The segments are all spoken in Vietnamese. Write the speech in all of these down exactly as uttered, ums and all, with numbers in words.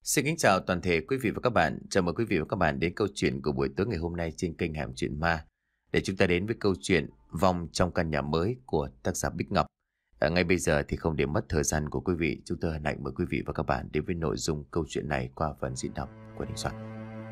Xin kính chào toàn thể quý vị và các bạn. Chào mừng quý vị và các bạn đến câu chuyện của buổi tối ngày hôm nay trên kênh Hẻm Chuyện Ma. Để chúng ta đến với câu chuyện Vong trong căn nhà mới của tác giả Bích Ngọc. À, ngay bây giờ thì không để mất thời gian của quý vị, chúng tôi hân hạnh mời quý vị và các bạn đến với nội dung câu chuyện này qua phần diễn đọc của Đình Soạn.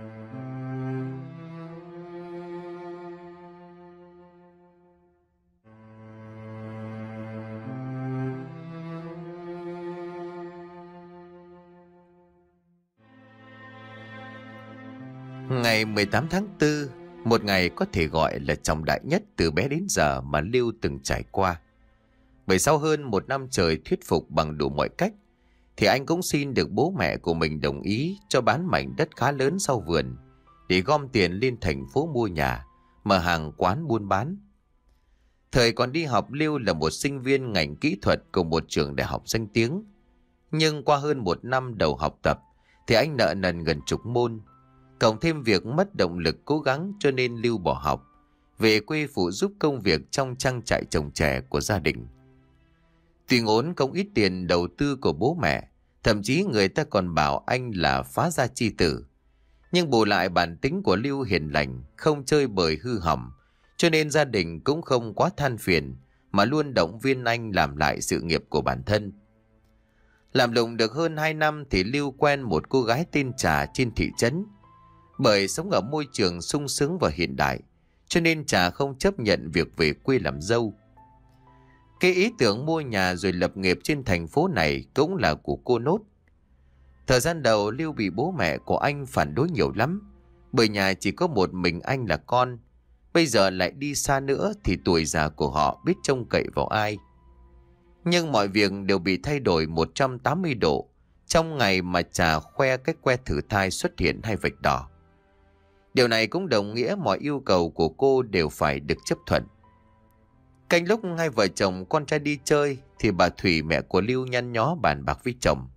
Ngày mười tám tháng tư, một ngày có thể gọi là trọng đại nhất từ bé đến giờ mà Lưu từng trải qua. Bởi sau hơn một năm trời thuyết phục bằng đủ mọi cách, thì anh cũng xin được bố mẹ của mình đồng ý cho bán mảnh đất khá lớn sau vườn để gom tiền lên thành phố mua nhà, mở hàng quán buôn bán. Thời còn đi học, Lưu là một sinh viên ngành kỹ thuật của một trường đại học danh tiếng. Nhưng qua hơn một năm đầu học tập thì anh nợ nần gần chục môn. Cộng thêm việc mất động lực cố gắng cho nên Lưu bỏ học, về quê phụ giúp công việc trong trang trại trồng chè của gia đình. Tuy ngốn không ít tiền đầu tư của bố mẹ, thậm chí người ta còn bảo anh là phá gia chi tử. Nhưng bù lại bản tính của Lưu hiền lành, không chơi bời hư hỏng, cho nên gia đình cũng không quá than phiền, mà luôn động viên anh làm lại sự nghiệp của bản thân. Làm lụng được hơn hai năm thì Lưu quen một cô gái tên Trà trên thị trấn. Bởi sống ở môi trường sung sướng và hiện đại, cho nên Trà không chấp nhận việc về quê làm dâu. Cái ý tưởng mua nhà rồi lập nghiệp trên thành phố này cũng là của cô Nốt. Thời gian đầu Lưu bị bố mẹ của anh phản đối nhiều lắm, bởi nhà chỉ có một mình anh là con. Bây giờ lại đi xa nữa thì tuổi già của họ biết trông cậy vào ai. Nhưng mọi việc đều bị thay đổi một trăm tám mươi độ trong ngày mà Trà khoe cái que thử thai xuất hiện hai vạch đỏ. Điều này cũng đồng nghĩa mọi yêu cầu của cô đều phải được chấp thuận. Canh lúc hai vợ chồng con trai đi chơi thì bà Thủy, mẹ của Lưu, nhăn nhó bàn bạc với chồng.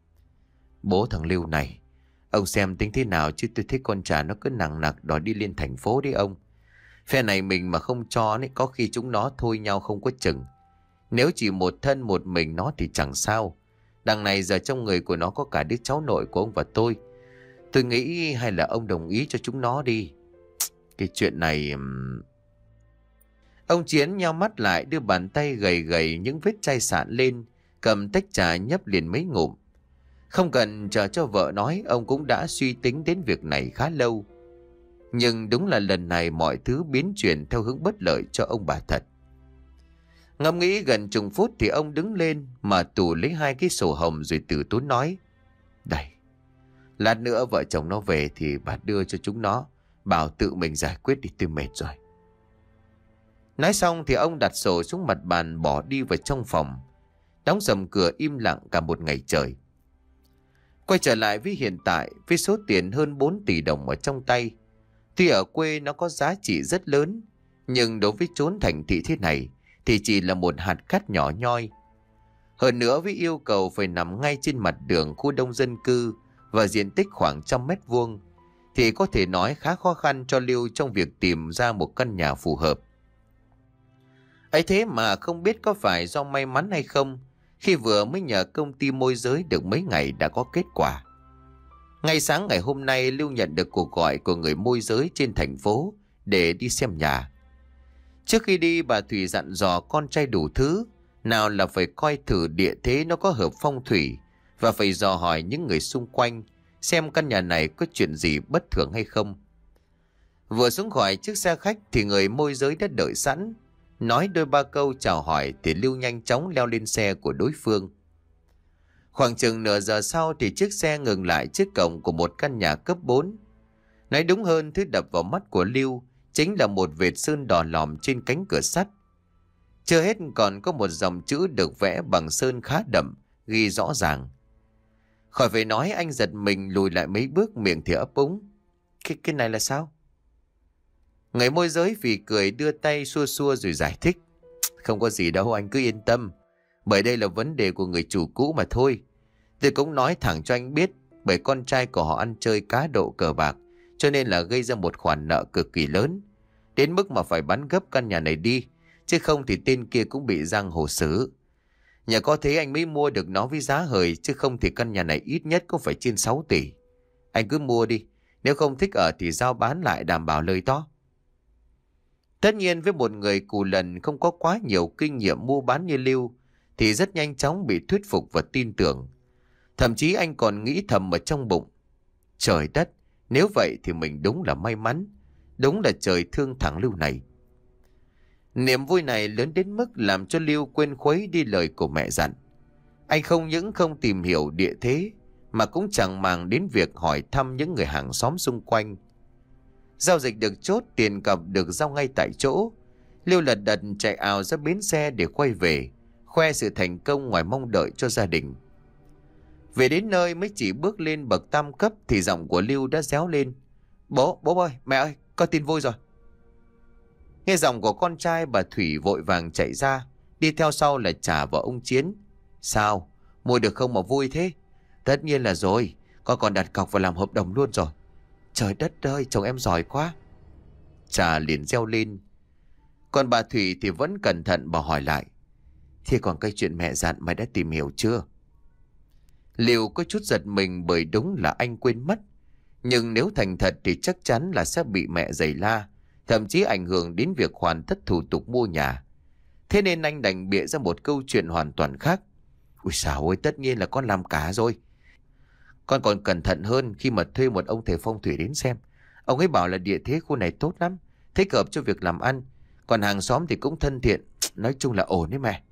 Bố thằng Lưu này, ông xem tính thế nào chứ tôi thấy con Trà nó cứ nằng nặc đòi đi lên thành phố đấy ông. Phe này mình mà không cho ấy, có khi chúng nó thôi nhau không có chừng. Nếu chỉ một thân một mình nó thì chẳng sao. Đằng này giờ trong người của nó có cả đứa cháu nội của ông và tôi. Tôi nghĩ hay là ông đồng ý cho chúng nó đi. Cái chuyện này... Ông Chiến nheo mắt lại, đưa bàn tay gầy gầy những vết chai sạn lên, cầm tách trà nhấp liền mấy ngụm. Không cần chờ cho vợ nói, ông cũng đã suy tính đến việc này khá lâu. Nhưng đúng là lần này mọi thứ biến chuyển theo hướng bất lợi cho ông bà thật. Ngẫm nghĩ gần chục phút thì ông đứng lên, mà tủ lấy hai cái sổ hồng rồi từ tốn nói. Đây, lát nữa vợ chồng nó về thì bà đưa cho chúng nó, bảo tự mình giải quyết đi, tôi mệt rồi. Nói xong thì ông đặt sổ xuống mặt bàn, bỏ đi vào trong phòng, đóng sầm cửa im lặng cả một ngày trời. Quay trở lại với hiện tại, với số tiền hơn bốn tỷ đồng ở trong tay. Tuy ở quê nó có giá trị rất lớn, nhưng đối với chốn thành thị thế này thì chỉ là một hạt cát nhỏ nhoi. Hơn nữa với yêu cầu phải nằm ngay trên mặt đường khu đông dân cư và diện tích khoảng trăm mét vuông, thì có thể nói khá khó khăn cho Lưu trong việc tìm ra một căn nhà phù hợp. Ấy thế mà không biết có phải do may mắn hay không, khi vừa mới nhờ công ty môi giới được mấy ngày đã có kết quả. Ngay sáng ngày hôm nay, Lưu nhận được cuộc gọi của người môi giới trên thành phố để đi xem nhà. Trước khi đi, bà Thủy dặn dò con trai đủ thứ, nào là phải coi thử địa thế nó có hợp phong thủy, và phải dò hỏi những người xung quanh xem căn nhà này có chuyện gì bất thường hay không. Vừa xuống khỏi chiếc xe khách thì người môi giới đã đợi sẵn. Nói đôi ba câu chào hỏi thì Lưu nhanh chóng leo lên xe của đối phương. Khoảng chừng nửa giờ sau thì chiếc xe ngừng lại trước cổng của một căn nhà cấp bốn. Nói đúng hơn, thứ đập vào mắt của Lưu chính là một vệt sơn đỏ lòm trên cánh cửa sắt. Chưa hết còn có một dòng chữ được vẽ bằng sơn khá đậm, ghi rõ ràng. Khỏi phải nói, anh giật mình lùi lại mấy bước, miệng thì ấp úng. Cái, cái này là sao? Người môi giới phì cười, đưa tay xua xua rồi giải thích. Không có gì đâu, anh cứ yên tâm. Bởi đây là vấn đề của người chủ cũ mà thôi. Tôi cũng nói thẳng cho anh biết, bởi con trai của họ ăn chơi cá độ cờ bạc, cho nên là gây ra một khoản nợ cực kỳ lớn, đến mức mà phải bán gấp căn nhà này đi, chứ không thì tên kia cũng bị giang hồ xử. Nhà có thế anh mới mua được nó với giá hời, chứ không thì căn nhà này ít nhất cũng phải trên sáu tỷ. Anh cứ mua đi, nếu không thích ở thì giao bán lại đảm bảo lời to. Tất nhiên với một người cù lần không có quá nhiều kinh nghiệm mua bán như Lưu thì rất nhanh chóng bị thuyết phục và tin tưởng. Thậm chí anh còn nghĩ thầm ở trong bụng. Trời đất, nếu vậy thì mình đúng là may mắn. Đúng là trời thương thằng Lưu này. Niềm vui này lớn đến mức làm cho Lưu quên khuấy đi lời của mẹ dặn. Anh không những không tìm hiểu địa thế mà cũng chẳng màng đến việc hỏi thăm những người hàng xóm xung quanh. Giao dịch được chốt, tiền cọc được giao ngay tại chỗ. Lưu lật đật chạy ào ra bến xe để quay về, khoe sự thành công ngoài mong đợi cho gia đình. Về đến nơi mới chỉ bước lên bậc tam cấp thì giọng của Lưu đã réo lên. Bố, bố ơi, mẹ ơi, có tin vui rồi. Nghe giọng của con trai, bà Thủy vội vàng chạy ra, đi theo sau là Trà và ông Chiến. Sao? Mua được không mà vui thế? Tất nhiên là rồi, con còn đặt cọc và làm hợp đồng luôn rồi. Trời đất ơi, chồng em giỏi quá. Trà liền reo lên. Còn bà Thủy thì vẫn cẩn thận bà hỏi lại. Thế còn cái chuyện mẹ dặn mày đã tìm hiểu chưa? Liệu có chút giật mình bởi đúng là anh quên mất. Nhưng nếu thành thật thì chắc chắn là sẽ bị mẹ giày la, thậm chí ảnh hưởng đến việc hoàn tất thủ tục mua nhà. Thế nên anh đành bịa ra một câu chuyện hoàn toàn khác. Ui xào ơi, tất nhiên là con làm cả rồi. Con còn cẩn thận hơn khi mà thuê một ông thầy phong thủy đến xem. Ông ấy bảo là địa thế khu này tốt lắm, thích hợp cho việc làm ăn. Còn hàng xóm thì cũng thân thiện. Nói chung là ổn đấy mẹ.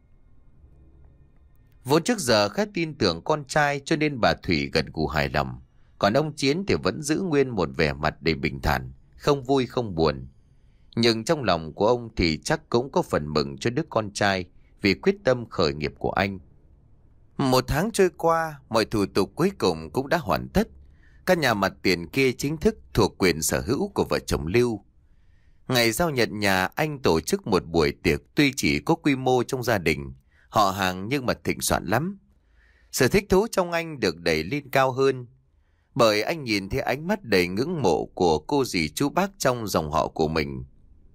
Vốn trước giờ khá tin tưởng con trai cho nên bà Thủy gật gù hài lòng. Còn ông Chiến thì vẫn giữ nguyên một vẻ mặt đầy bình thản, không vui không buồn. Nhưng trong lòng của ông thì chắc cũng có phần mừng cho đứa con trai vì quyết tâm khởi nghiệp của anh. Một tháng trôi qua, mọi thủ tục cuối cùng cũng đã hoàn tất. Căn nhà mặt tiền kia chính thức thuộc quyền sở hữu của vợ chồng Lưu. Ngày giao nhận nhà, anh tổ chức một buổi tiệc tuy chỉ có quy mô trong gia đình, họ hàng nhưng mà thịnh soạn lắm. Sự thích thú trong anh được đẩy lên cao hơn, bởi anh nhìn thấy ánh mắt đầy ngưỡng mộ của cô dì chú bác trong dòng họ của mình.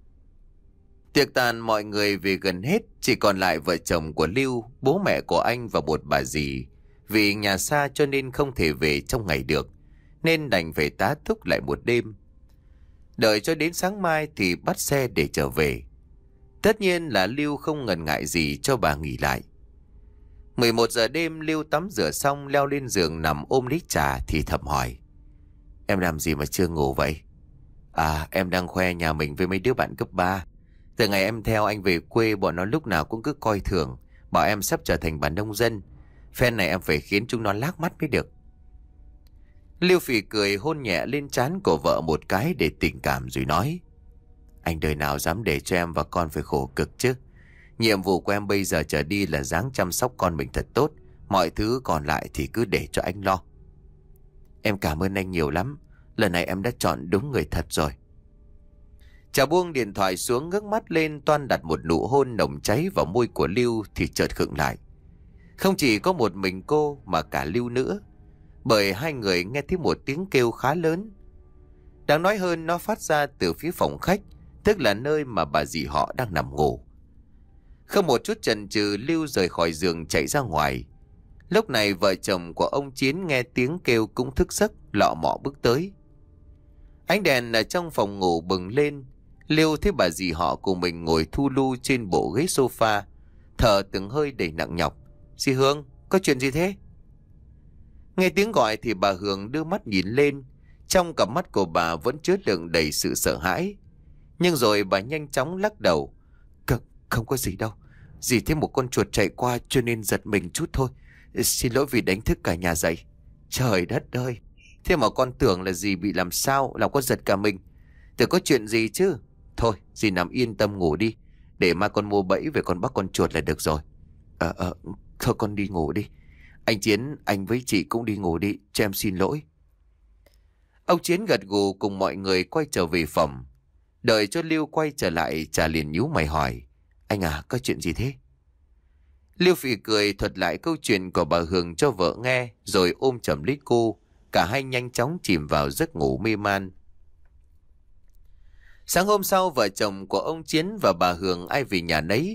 Tiệc tàn mọi người về gần hết, chỉ còn lại vợ chồng của Lưu, bố mẹ của anh và một bà dì. Vì nhà xa cho nên không thể về trong ngày được, nên đành phải tá túc lại một đêm. Đợi cho đến sáng mai thì bắt xe để trở về. Tất nhiên là Lưu không ngần ngại gì cho bà nghỉ lại. mười một giờ đêm, Lưu tắm rửa xong leo lên giường nằm ôm lấy Trà thì thầm hỏi. Em làm gì mà chưa ngủ vậy? À, em đang khoe nhà mình với mấy đứa bạn cấp ba. Từ ngày em theo anh về quê, bọn nó lúc nào cũng cứ coi thường, bảo em sắp trở thành bà nông dân. Phen này em phải khiến chúng nó lác mắt mới được. Lưu phì cười hôn nhẹ lên trán của vợ một cái để tình cảm rồi nói. Anh đời nào dám để cho em và con phải khổ cực chứ. Nhiệm vụ của em bây giờ trở đi là ráng chăm sóc con mình thật tốt. Mọi thứ còn lại thì cứ để cho anh lo. Em cảm ơn anh nhiều lắm. Lần này em đã chọn đúng người thật rồi. Trà buông điện thoại xuống, ngước mắt lên toan đặt một nụ hôn nồng cháy vào môi của Lưu thì chợt khựng lại. Không chỉ có một mình cô mà cả Lưu nữa, bởi hai người nghe thấy một tiếng kêu khá lớn. Đáng nói hơn, nó phát ra từ phía phòng khách, tức là nơi mà bà dì họ đang nằm ngủ. Không một chút chần chừ, Lưu rời khỏi giường chạy ra ngoài. Lúc này vợ chồng của ông Chiến nghe tiếng kêu cũng thức giấc, lọ mọ bước tới. Ánh đèn ở trong phòng ngủ bừng lên. Lưu thấy bà dì họ cùng mình ngồi thu lu trên bộ ghế sofa, thở từng hơi đầy nặng nhọc. Dì Hương, có chuyện gì thế? Nghe tiếng gọi thì bà Hương đưa mắt nhìn lên. Trong cặp mắt của bà vẫn chứa đựng đầy sự sợ hãi. Nhưng rồi bà nhanh chóng lắc đầu. Không, không có gì đâu. Dì thấy một con chuột chạy qua cho nên giật mình chút thôi. Xin lỗi vì đánh thức cả nhà dậy. Trời đất ơi, thế mà con tưởng là dì bị làm sao, làm con giật cả mình. Tưởng có chuyện gì chứ. Thôi, dì nằm yên tâm ngủ đi. Để mai con mua bẫy về con bắt con chuột là được rồi. Ờ, ờ, thôi con đi ngủ đi. Anh Chiến, anh với chị cũng đi ngủ đi, cho em xin lỗi. Ông Chiến gật gù cùng mọi người quay trở về phòng. Đợi cho Lưu quay trở lại, Trà liền nhíu mày hỏi. Anh à, có chuyện gì thế? Lưu phì cười thuật lại câu chuyện của bà Hương cho vợ nghe, rồi ôm chầm lấy cô. Cả hai nhanh chóng chìm vào giấc ngủ mê man. Sáng hôm sau, vợ chồng của ông Chiến và bà Hương ai về nhà nấy.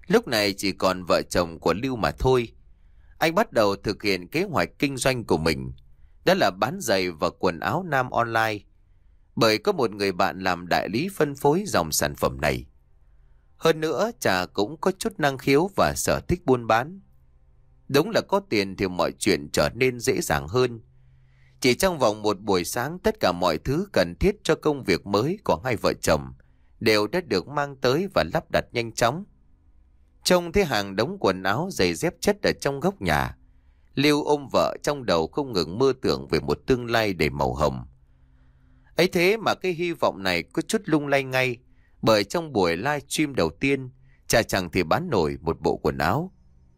Lúc này chỉ còn vợ chồng của Lưu mà thôi. Anh bắt đầu thực hiện kế hoạch kinh doanh của mình, đó là bán giày và quần áo nam online, bởi có một người bạn làm đại lý phân phối dòng sản phẩm này. Hơn nữa, chả cũng có chút năng khiếu và sở thích buôn bán. Đúng là có tiền thì mọi chuyện trở nên dễ dàng hơn. Chỉ trong vòng một buổi sáng, tất cả mọi thứ cần thiết cho công việc mới của hai vợ chồng đều đã được mang tới và lắp đặt nhanh chóng. Trông thấy hàng đống quần áo giày dép chất ở trong góc nhà, Lưu ôm vợ trong đầu không ngừng mơ tưởng về một tương lai đầy màu hồng. Ấy thế mà cái hy vọng này có chút lung lay ngay, bởi trong buổi live stream đầu tiên, chả chẳng thì bán nổi một bộ quần áo.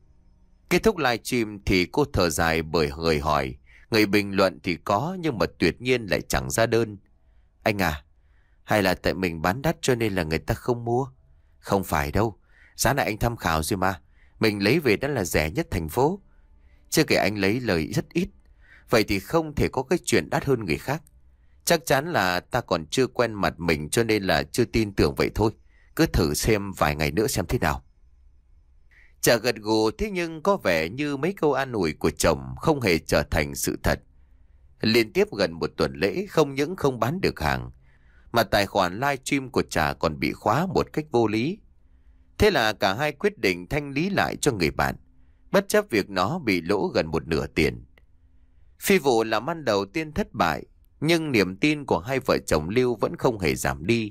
Kết thúc live stream thì cô thở dài bởi người hỏi, người bình luận thì có nhưng mà tuyệt nhiên lại chẳng ra đơn. Anh à, hay là tại mình bán đắt cho nên là người ta không mua? Không phải đâu, giá này anh tham khảo rồi mà. Mình lấy về đã là rẻ nhất thành phố. Chưa kể anh lấy lời rất ít. Vậy thì không thể có cái chuyện đắt hơn người khác. Chắc chắn là ta còn chưa quen mặt mình cho nên là chưa tin tưởng vậy thôi. Cứ thử xem vài ngày nữa xem thế nào. Chả gật gù, thế nhưng có vẻ như mấy câu an ủi của chồng không hề trở thành sự thật. Liên tiếp gần một tuần lễ không những không bán được hàng, mà tài khoản live stream của Trà còn bị khóa một cách vô lý. Thế là cả hai quyết định thanh lý lại cho người bạn, bất chấp việc nó bị lỗ gần một nửa tiền. Phi vụ làm ăn đầu tiên thất bại, nhưng niềm tin của hai vợ chồng Lưu vẫn không hề giảm đi.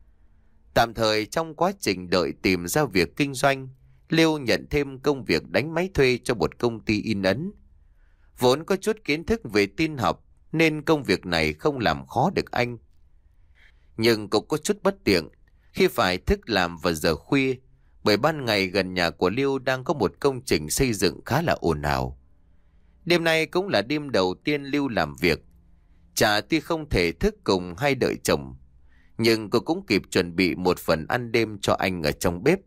Tạm thời trong quá trình đợi tìm ra việc kinh doanh, Lưu nhận thêm công việc đánh máy thuê cho một công ty in ấn. Vốn có chút kiến thức về tin học nên công việc này không làm khó được anh. Nhưng cũng có chút bất tiện khi phải thức làm vào giờ khuya, bởi ban ngày gần nhà của Lưu đang có một công trình xây dựng khá là ồn ào. Đêm nay cũng là đêm đầu tiên Lưu làm việc. Chả tuy không thể thức cùng hay đợi chồng, nhưng cô cũng kịp chuẩn bị một phần ăn đêm cho anh ở trong bếp.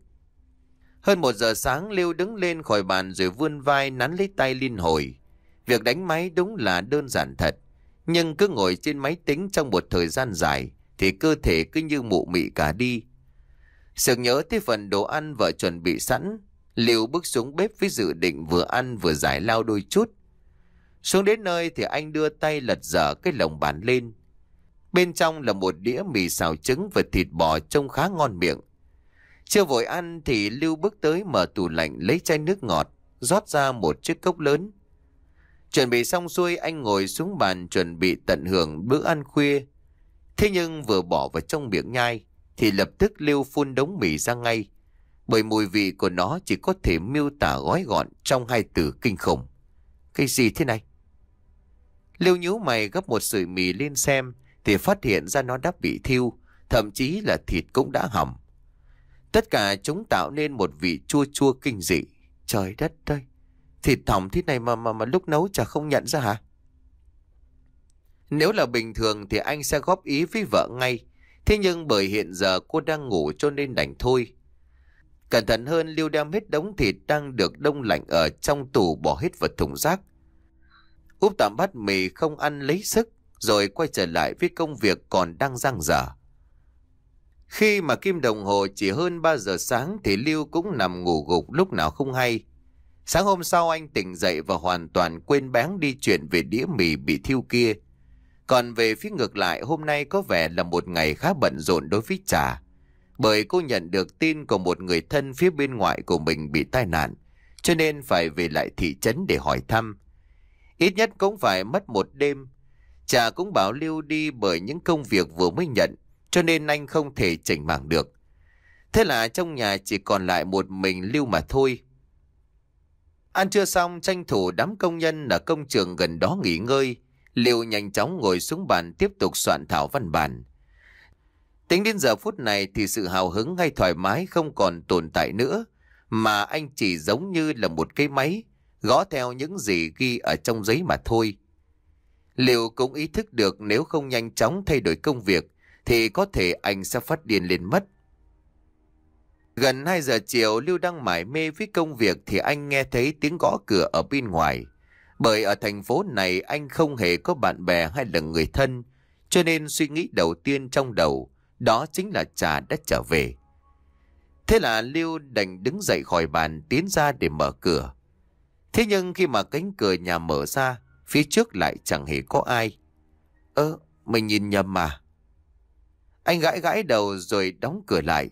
Hơn một giờ sáng, Lưu đứng lên khỏi bàn rồi vươn vai nắn lấy tay liên hồi. Việc đánh máy đúng là đơn giản thật, nhưng cứ ngồi trên máy tính trong một thời gian dài thì cơ thể cứ như mụ mị cả đi. Sực nhớ tới phần đồ ăn vợ chuẩn bị sẵn, Lưu bước xuống bếp với dự định vừa ăn vừa giải lao đôi chút. Xuống đến nơi thì anh đưa tay lật dở cái lồng bàn lên. Bên trong là một đĩa mì xào trứng và thịt bò trông khá ngon miệng. Chưa vội ăn thì Lưu bước tới mở tủ lạnh lấy chai nước ngọt, rót ra một chiếc cốc lớn. Chuẩn bị xong xuôi, anh ngồi xuống bàn chuẩn bị tận hưởng bữa ăn khuya. Thế nhưng vừa bỏ vào trong miệng nhai thì lập tức Lưu phun đống mì ra ngay, bởi mùi vị của nó chỉ có thể miêu tả gói gọn trong hai từ kinh khủng. Cái gì thế này? Lưu nhíu mày gấp một sợi mì lên xem thì phát hiện ra nó đã bị thiêu, thậm chí là thịt cũng đã hỏng. Tất cả chúng tạo nên một vị chua chua kinh dị. Trời đất ơi, thịt hỏng thế này mà mà mà lúc nấu chả không nhận ra hả? Nếu là bình thường thì anh sẽ góp ý với vợ ngay. Thế nhưng bởi hiện giờ cô đang ngủ cho nên đành thôi. Cẩn thận hơn, Lưu đem hết đống thịt đang được đông lạnh ở trong tủ bỏ hết vào thùng rác. Úp tạm bát mì không ăn lấy sức, rồi quay trở lại với công việc còn đang dang dở. Khi mà kim đồng hồ chỉ hơn ba giờ sáng thì Lưu cũng nằm ngủ gục lúc nào không hay. Sáng hôm sau anh tỉnh dậy và hoàn toàn quên bén đi chuyện về đĩa mì bị thiêu kia. Còn về phía ngược lại, hôm nay có vẻ là một ngày khá bận rộn đối với Trà, bởi cô nhận được tin của một người thân phía bên ngoại của mình bị tai nạn, cho nên phải về lại thị trấn để hỏi thăm. Ít nhất cũng phải mất một đêm. Trà cũng bảo Lưu đi bởi những công việc vừa mới nhận, cho nên anh không thể chỉnh mảng được. Thế là trong nhà chỉ còn lại một mình Lưu mà thôi. Ăn trưa xong, tranh thủ đám công nhân ở công trường gần đó nghỉ ngơi, Lưu nhanh chóng ngồi xuống bàn tiếp tục soạn thảo văn bản. Tính đến giờ phút này thì sự hào hứng hay thoải mái không còn tồn tại nữa, mà anh chỉ giống như là một cái máy gõ theo những gì ghi ở trong giấy mà thôi. Lưu cũng ý thức được nếu không nhanh chóng thay đổi công việc thì có thể anh sẽ phát điên lên mất. Gần hai giờ chiều, Lưu đang mải mê với công việc thì anh nghe thấy tiếng gõ cửa ở bên ngoài. Bởi ở thành phố này anh không hề có bạn bè hay là người thân, cho nên suy nghĩ đầu tiên trong đầu đó chính là Trà đã trở về. Thế là Lưu đành đứng dậy khỏi bàn tiến ra để mở cửa. Thế nhưng khi mà cánh cửa nhà mở ra, phía trước lại chẳng hề có ai. Ơ, mình nhìn nhầm mà. Anh gãi gãi đầu rồi đóng cửa lại.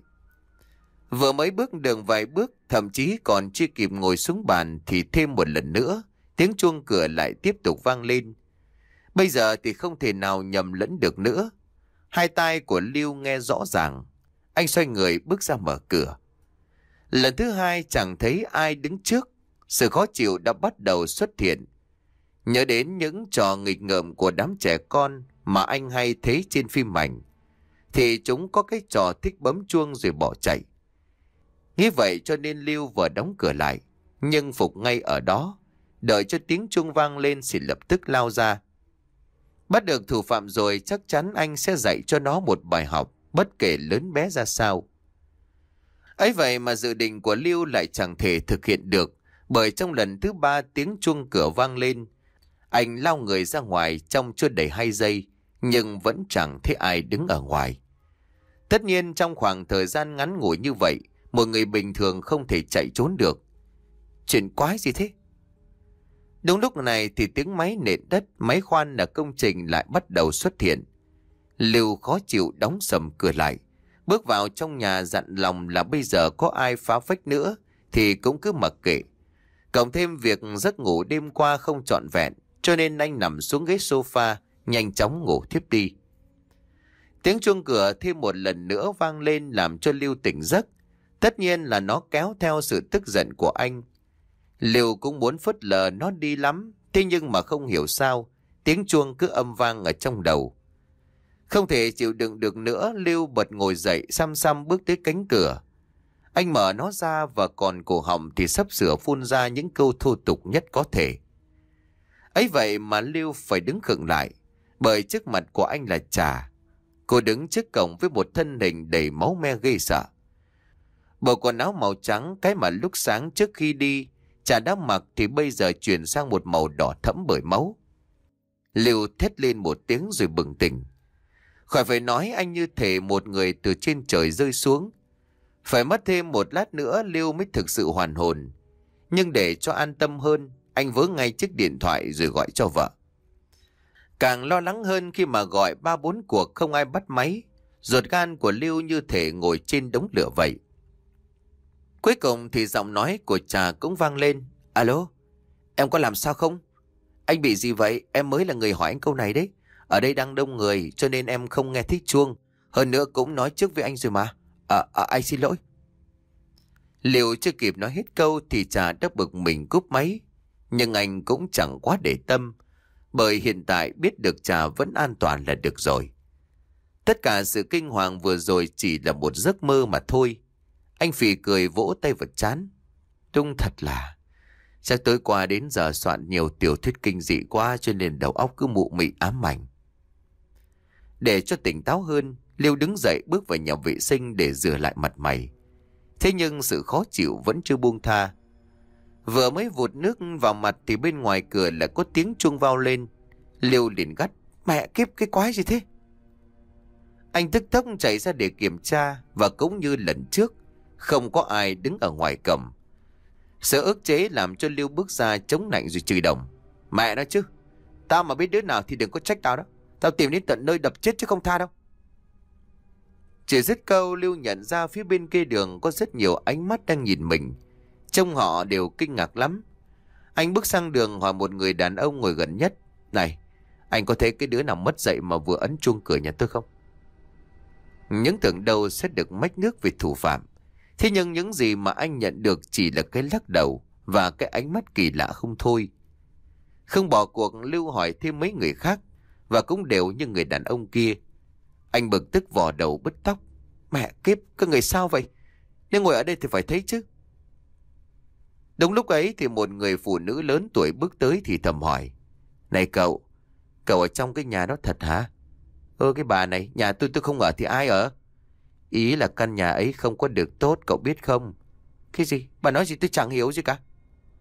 Vừa mới bước đường vài bước, thậm chí còn chưa kịp ngồi xuống bàn thì thêm một lần nữa, tiếng chuông cửa lại tiếp tục vang lên. Bây giờ thì không thể nào nhầm lẫn được nữa. Hai tai của Lưu nghe rõ ràng. Anh xoay người bước ra mở cửa. Lần thứ hai chẳng thấy ai đứng trước. Sự khó chịu đã bắt đầu xuất hiện. Nhớ đến những trò nghịch ngợm của đám trẻ con mà anh hay thấy trên phim ảnh, thì chúng có cái trò thích bấm chuông rồi bỏ chạy. Nghĩ vậy cho nên Lưu vừa đóng cửa lại, nhưng Phục ngay ở đó, đợi cho tiếng chuông vang lên thì lập tức lao ra. Bắt được thủ phạm rồi, chắc chắn anh sẽ dạy cho nó một bài học, bất kể lớn bé ra sao. Ấy vậy mà dự định của Lưu lại chẳng thể thực hiện được, bởi trong lần thứ ba tiếng chuông cửa vang lên, anh lao người ra ngoài trong chưa đầy hai giây, nhưng vẫn chẳng thấy ai đứng ở ngoài. Tất nhiên trong khoảng thời gian ngắn ngủi như vậy, một người bình thường không thể chạy trốn được. Chuyện quái gì thế? Đúng lúc này thì tiếng máy nện đất, máy khoan ở công trình lại bắt đầu xuất hiện. Lưu khó chịu đóng sầm cửa lại, bước vào trong nhà dặn lòng là bây giờ có ai phá phách nữa thì cũng cứ mặc kệ. Cộng thêm việc giấc ngủ đêm qua không trọn vẹn, cho nên anh nằm xuống ghế sofa, nhanh chóng ngủ thiếp đi. Tiếng chuông cửa thêm một lần nữa vang lên làm cho Lưu tỉnh giấc. Tất nhiên là nó kéo theo sự tức giận của anh. Lưu cũng muốn phớt lờ nó đi lắm, thế nhưng mà không hiểu sao, tiếng chuông cứ âm vang ở trong đầu. Không thể chịu đựng được nữa, Lưu bật ngồi dậy, xăm xăm bước tới cánh cửa. Anh mở nó ra và còn cổ họng thì sắp sửa phun ra những câu thô tục nhất có thể. Ấy vậy mà Lưu phải đứng khựng lại, bởi trước mặt của anh là Trà. Cô đứng trước cổng với một thân hình đầy máu me ghê sợ. Bộ quần áo màu trắng, cái mà lúc sáng trước khi đi Trà đã mặc thì bây giờ chuyển sang một màu đỏ thẫm bởi máu. Lưu thét lên một tiếng rồi bừng tỉnh. Khỏi phải nói, anh như thể một người từ trên trời rơi xuống. Phải mất thêm một lát nữa Lưu mới thực sự hoàn hồn. Nhưng để cho an tâm hơn, anh vớ ngay chiếc điện thoại rồi gọi cho vợ. Càng lo lắng hơn khi mà gọi ba bốn cuộc không ai bắt máy. Ruột gan của Lưu như thể ngồi trên đống lửa vậy. Cuối cùng thì giọng nói của Trà cũng vang lên. Alo, em có làm sao không? Anh bị gì vậy? Em mới là người hỏi anh câu này đấy. Ở đây đang đông người cho nên em không nghe thích chuông. Hơn nữa cũng nói trước với anh rồi mà. À, à anh xin lỗi. Liệu chưa kịp nói hết câu thì Trà đã bực mình cúp máy. Nhưng anh cũng chẳng quá để tâm, bởi hiện tại biết được Trà vẫn an toàn là được rồi. Tất cả sự kinh hoàng vừa rồi chỉ là một giấc mơ mà thôi. Anh phì cười vỗ tay vào trán. Đúng thật là chắc tối qua đến giờ soạn nhiều tiểu thuyết kinh dị quá cho nên đầu óc cứ mụ mị ám ảnh. Để cho tỉnh táo hơn, Liêu đứng dậy bước vào nhà vệ sinh để rửa lại mặt mày. Thế nhưng sự khó chịu vẫn chưa buông tha. Vừa mới vụt nước vào mặt thì bên ngoài cửa lại có tiếng chuông vang lên. Liêu liền gắt. Mẹ kiếp, cái quái gì thế? Anh tức tốc chạy ra để kiểm tra, và cũng như lần trước, không có ai đứng ở ngoài cổng. Sợ ức chế làm cho Liêu bước ra chống nạnh rồi chửi đồng. Mẹ nó chứ, tao mà biết đứa nào thì đừng có trách tao đó. Tao tìm đến tận nơi đập chết chứ không tha đâu. Chỉ dứt câu, Liêu nhận ra phía bên kia đường có rất nhiều ánh mắt đang nhìn mình. Trông họ đều kinh ngạc lắm. Anh bước sang đường hỏi một người đàn ông ngồi gần nhất. Này, anh có thấy cái đứa nào mất dậy mà vừa ấn chuông cửa nhà tôi không? Những tưởng đâu sẽ được mách nước về thủ phạm. Thế nhưng những gì mà anh nhận được chỉ là cái lắc đầu và cái ánh mắt kỳ lạ không thôi. Không bỏ cuộc, Lưu hỏi thêm mấy người khác, và cũng đều như người đàn ông kia. Anh bực tức vò đầu bứt tóc. Mẹ kiếp, các người sao vậy? Nếu ngồi ở đây thì phải thấy chứ. Đúng lúc ấy thì một người phụ nữ lớn tuổi bước tới thì thầm hỏi. Này cậu, cậu ở trong cái nhà đó thật hả? Ơ cái bà này, nhà tôi tôi không ở thì ai ở? Ý là căn nhà ấy không có được tốt, cậu biết không? Cái gì? Bà nói gì tôi chẳng hiểu gì cả.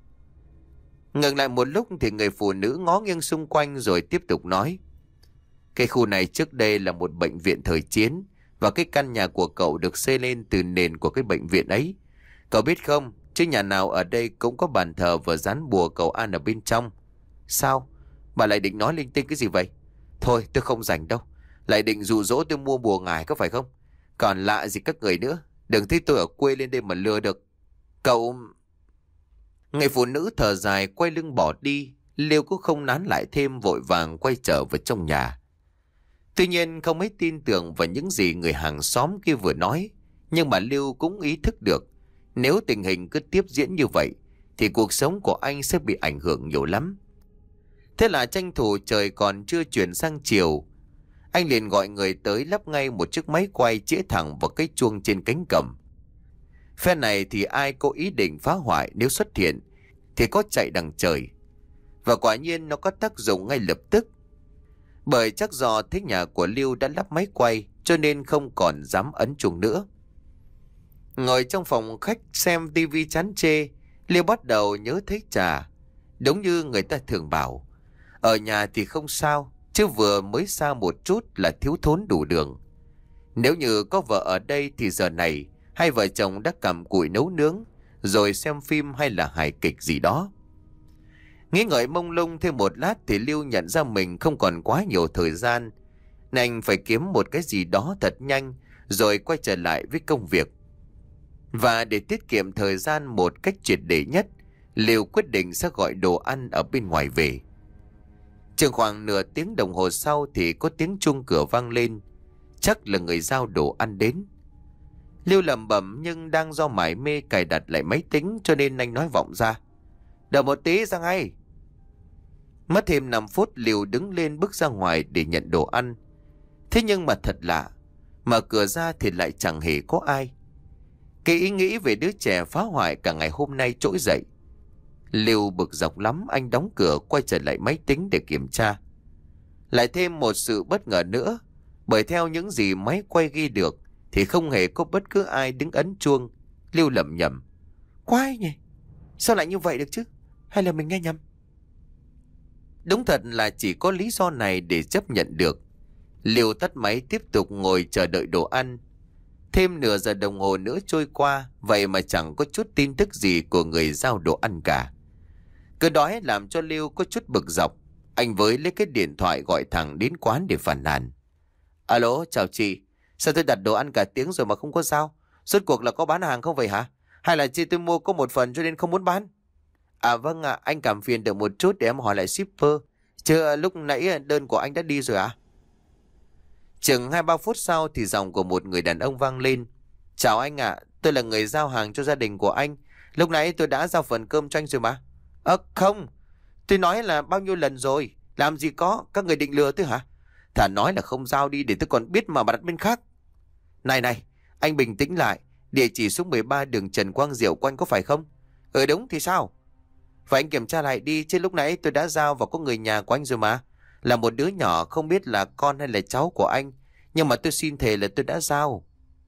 Ngừng lại một lúc thì người phụ nữ ngó nghiêng xung quanh rồi tiếp tục nói. Cái khu này trước đây là một bệnh viện thời chiến, Và cái căn nhà của cậu được xây lên từ nền của cái bệnh viện ấy. Cậu biết không, chứ nhà nào ở đây cũng có bàn thờ và dán bùa cầu an ở bên trong. Sao? Bà lại định nói linh tinh cái gì vậy? Thôi tôi không rảnh đâu. Lại định dụ dỗ tôi mua bùa ngải có phải không? Còn lạ gì các người nữa. Đừng thấy tôi ở quê lên đây mà lừa được. Cậu... Người phụ nữ thở dài quay lưng bỏ đi. Liêu cũng không nán lại thêm, vội vàng quay trở vào trong nhà. Tuy nhiên không mấy tin tưởng vào những gì người hàng xóm kia vừa nói. Nhưng mà Liêu cũng ý thức được, nếu tình hình cứ tiếp diễn như vậy thì cuộc sống của anh sẽ bị ảnh hưởng nhiều lắm. Thế là tranh thủ trời còn chưa chuyển sang chiều, anh liền gọi người tới lắp ngay một chiếc máy quay chĩa thẳng vào cái chuông trên cánh cổng. Phe này thì ai có ý định phá hoại nếu xuất hiện thì có chạy đằng trời. Và quả nhiên nó có tác dụng ngay lập tức. Bởi chắc do thấy nhà của Liêu đã lắp máy quay cho nên không còn dám ấn chuông nữa. Ngồi trong phòng khách xem tivi chán chê, Liêu bắt đầu nhớ thấy Trà. Đúng như người ta thường bảo, ở nhà thì không sao, chứ vừa mới xa một chút là thiếu thốn đủ đường. Nếu như có vợ ở đây thì giờ này hai vợ chồng đã cầm củi nấu nướng, rồi xem phim hay là hài kịch gì đó. Nghĩ ngợi mông lung thêm một lát thì Liêu nhận ra mình không còn quá nhiều thời gian, nên phải kiếm một cái gì đó thật nhanh rồi quay trở lại với công việc. Và để tiết kiệm thời gian một cách triệt để nhất, Liêu quyết định sẽ gọi đồ ăn ở bên ngoài về. Chừng khoảng nửa tiếng đồng hồ sau thì có tiếng chuông cửa vang lên. Chắc là người giao đồ ăn đến. Liêu lẩm bẩm nhưng đang do mải mê cài đặt lại máy tính cho nên anh nói vọng ra: đợi một tí ra ngay. Mất thêm năm phút Liêu đứng lên bước ra ngoài để nhận đồ ăn. Thế nhưng mà thật lạ, mở cửa ra thì lại chẳng hề có ai. Cái ý nghĩ về đứa trẻ phá hoại cả ngày hôm nay trỗi dậy. Liêu bực dọc lắm, anh đóng cửa quay trở lại máy tính để kiểm tra. Lại thêm một sự bất ngờ nữa, bởi theo những gì máy quay ghi được thì không hề có bất cứ ai đứng ấn chuông. Liêu lẩm nhẩm: quái nhỉ, sao lại như vậy được chứ? Hay là mình nghe nhầm? Đúng thật là chỉ có lý do này để chấp nhận được. Liêu tắt máy tiếp tục ngồi chờ đợi đồ ăn. Thêm nửa giờ đồng hồ nữa trôi qua, vậy mà chẳng có chút tin tức gì của người giao đồ ăn cả. Cứ đói làm cho Liêu có chút bực dọc. Anh với lấy cái điện thoại gọi thẳng đến quán để phàn nàn: alo, chào chị, sao tôi đặt đồ ăn cả tiếng rồi mà không có giao? Rốt cuộc là có bán hàng không vậy hả? Hay là chị tôi mua có một phần cho nên không muốn bán? À vâng ạ, à, anh cảm phiền được một chút để em hỏi lại shipper. Chứ lúc nãy đơn của anh đã đi rồi ạ? À? Chừng hai ba phút sau thì giọng của một người đàn ông vang lên: chào anh ạ, à, tôi là người giao hàng cho gia đình của anh. Lúc nãy tôi đã giao phần cơm cho anh rồi mà. Ơ à, không, tôi nói là bao nhiêu lần rồi, làm gì có, các người định lừa tôi hả? Thà nói là không giao đi để tôi còn biết mà bà đặt bên khác. Này này, anh bình tĩnh lại, địa chỉ số mười ba đường Trần Quang Diệu của anh có phải không? Ừ đúng thì sao? Và anh kiểm tra lại đi, chứ lúc nãy tôi đã giao vào có người nhà của anh rồi mà. Là một đứa nhỏ không biết là con hay là cháu của anh, nhưng mà tôi xin thề là tôi đã giao.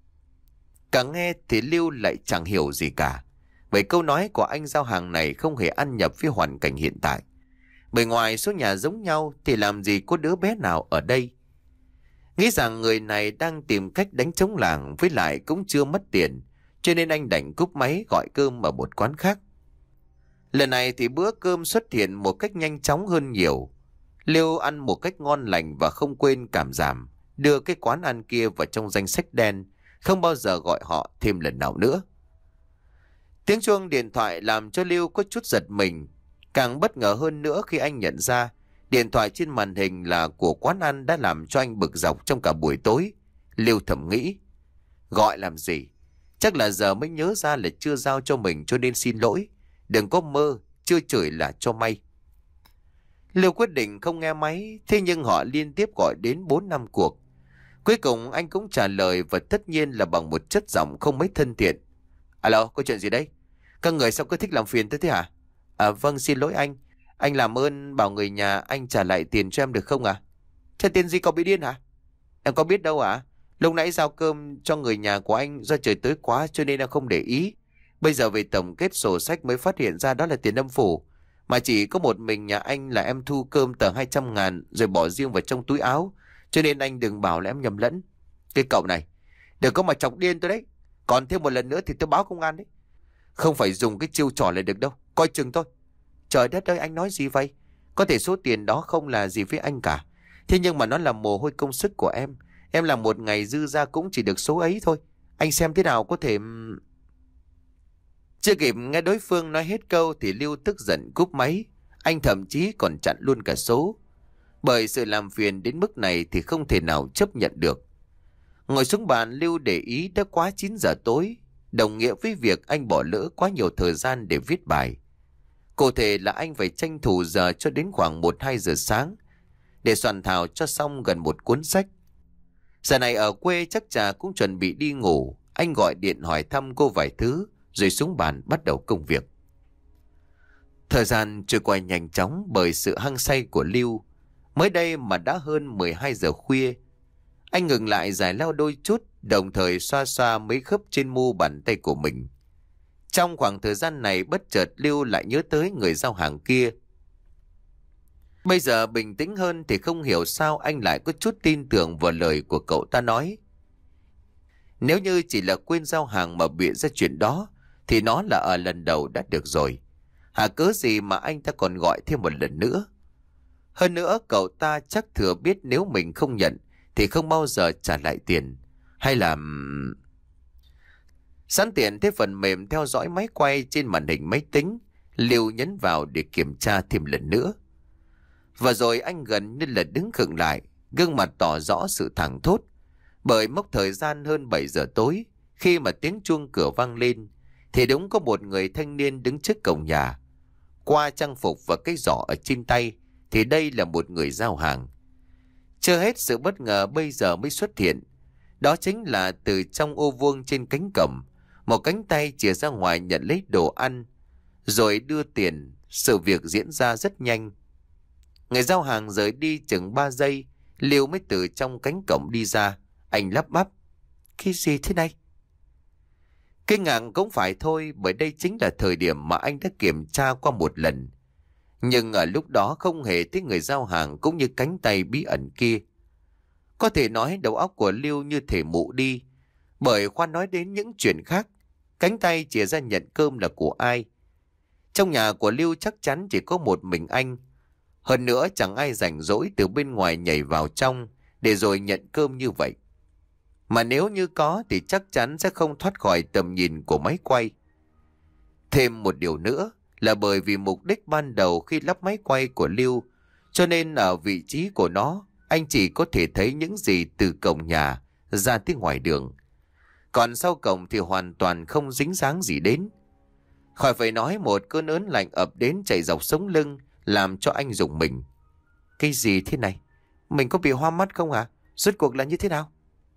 Cả nghe thì Liêu lại chẳng hiểu gì cả, bởi câu nói của anh giao hàng này không hề ăn nhập với hoàn cảnh hiện tại. Bởi ngoài số nhà giống nhau thì làm gì có đứa bé nào ở đây. Nghĩ rằng người này đang tìm cách đánh trống làng, với lại cũng chưa mất tiền, cho nên anh đành cúp máy gọi cơm ở một quán khác. Lần này thì bữa cơm xuất hiện một cách nhanh chóng hơn nhiều. Liêu ăn một cách ngon lành và không quên cảm giảm đưa cái quán ăn kia vào trong danh sách đen, không bao giờ gọi họ thêm lần nào nữa. Tiếng chuông điện thoại làm cho Liêu có chút giật mình. Càng bất ngờ hơn nữa khi anh nhận ra điện thoại trên màn hình là của quán ăn đã làm cho anh bực dọc trong cả buổi tối. Liêu thầm nghĩ: gọi làm gì? Chắc là giờ mới nhớ ra là chưa giao cho mình cho nên xin lỗi. Đừng có mơ, chưa chửi là cho may. Liêu quyết định không nghe máy, thế nhưng họ liên tiếp gọi đến bốn năm cuộc. Cuối cùng anh cũng trả lời, và tất nhiên là bằng một chất giọng không mấy thân thiện. Alo, có chuyện gì đấy? Các người sao cứ thích làm phiền thế thế hả? À vâng, xin lỗi anh. Anh làm ơn bảo người nhà anh trả lại tiền cho em được không ạ? À? Trả tiền gì, cậu bị điên hả? Em có biết đâu ạ? À? Lúc nãy giao cơm cho người nhà của anh do trời tối quá cho nên em không để ý. Bây giờ về tổng kết sổ sách mới phát hiện ra đó là tiền âm phủ. Mà chỉ có một mình nhà anh là em thu cơm tờ hai trăm ngàn rồi bỏ riêng vào trong túi áo. Cho nên anh đừng bảo là em nhầm lẫn. Cái cậu này, Đừng có mà chọc điên tôi đấy. Còn thêm một lần nữa thì tôi báo công an đấy. Không phải dùng cái chiêu trò lại được đâu. Coi chừng tôi. Trời đất ơi, anh nói gì vậy? Có thể số tiền đó không là gì với anh cả. Thế nhưng mà nó là mồ hôi công sức của em. Em làm một ngày dư ra cũng chỉ được số ấy thôi. Anh xem thế nào có thể... Chưa kịp nghe đối phương nói hết câu thì Lưu tức giận cúp máy. Anh thậm chí còn chặn luôn cả số. Bởi sự làm phiền đến mức này thì không thể nào chấp nhận được. Ngồi xuống bàn, Lưu để ý đã quá chín giờ tối, đồng nghĩa với việc anh bỏ lỡ quá nhiều thời gian để viết bài. Cụ thể là anh phải tranh thủ giờ cho đến khoảng một hai giờ sáng để soạn thảo cho xong gần một cuốn sách. Giờ này ở quê chắc chả cũng chuẩn bị đi ngủ. Anh gọi điện hỏi thăm cô vài thứ rồi xuống bàn bắt đầu công việc. Thời gian trôi qua nhanh chóng bởi sự hăng say của Lưu. Mới đây mà đã hơn mười hai giờ khuya. Anh ngừng lại giải lao đôi chút, đồng thời xoa xoa mấy khớp trên mu bàn tay của mình. Trong khoảng thời gian này bất chợt Lưu lại nhớ tới người giao hàng kia. Bây giờ bình tĩnh hơn thì không hiểu sao anh lại có chút tin tưởng vào lời của cậu ta nói. Nếu như chỉ là quên giao hàng mà bịa ra chuyện đó thì nó là ở lần đầu đã được rồi. Hả cớ gì mà anh ta còn gọi thêm một lần nữa. Hơn nữa cậu ta chắc thừa biết nếu mình không nhận thì không bao giờ trả lại tiền. Hay là... Sẵn tiện thế phần mềm theo dõi máy quay trên màn hình máy tính, Lưu nhấn vào để kiểm tra thêm lần nữa. Và rồi anh gần như là đứng khựng lại, gương mặt tỏ rõ sự thảng thốt. Bởi mốc thời gian hơn bảy giờ tối, khi mà tiếng chuông cửa vang lên, thì đúng có một người thanh niên đứng trước cổng nhà. Qua trang phục và cái giỏ ở trên tay, thì đây là một người giao hàng. Chưa hết sự bất ngờ bây giờ mới xuất hiện. Đó chính là từ trong ô vuông trên cánh cổng, một cánh tay chìa ra ngoài nhận lấy đồ ăn, rồi đưa tiền. Sự việc diễn ra rất nhanh. Người giao hàng rời đi chừng ba giây, Liêu mới từ trong cánh cổng đi ra. Anh lắp bắp: "Cái gì thế này?" Kinh ngạc cũng phải thôi, bởi đây chính là thời điểm mà anh đã kiểm tra qua một lần. Nhưng ở lúc đó không hề thấy người giao hàng cũng như cánh tay bí ẩn kia. Có thể nói đầu óc của Liêu như thể mụ đi. Bởi khoan nói đến những chuyện khác, cánh tay chìa ra nhận cơm là của ai? Trong nhà của Liêu chắc chắn chỉ có một mình anh. Hơn nữa chẳng ai rảnh rỗi từ bên ngoài nhảy vào trong để rồi nhận cơm như vậy. Mà nếu như có thì chắc chắn sẽ không thoát khỏi tầm nhìn của máy quay. Thêm một điều nữa là bởi vì mục đích ban đầu khi lắp máy quay của Lưu, cho nên ở vị trí của nó, anh chỉ có thể thấy những gì từ cổng nhà ra tới ngoài đường. Còn sau cổng thì hoàn toàn không dính dáng gì đến. Khỏi phải nói một cơn ớn lạnh ập đến chạy dọc sống lưng, làm cho anh rùng mình. Cái gì thế này? Mình có bị hoa mắt không hả? Rốt cuộc là như thế nào?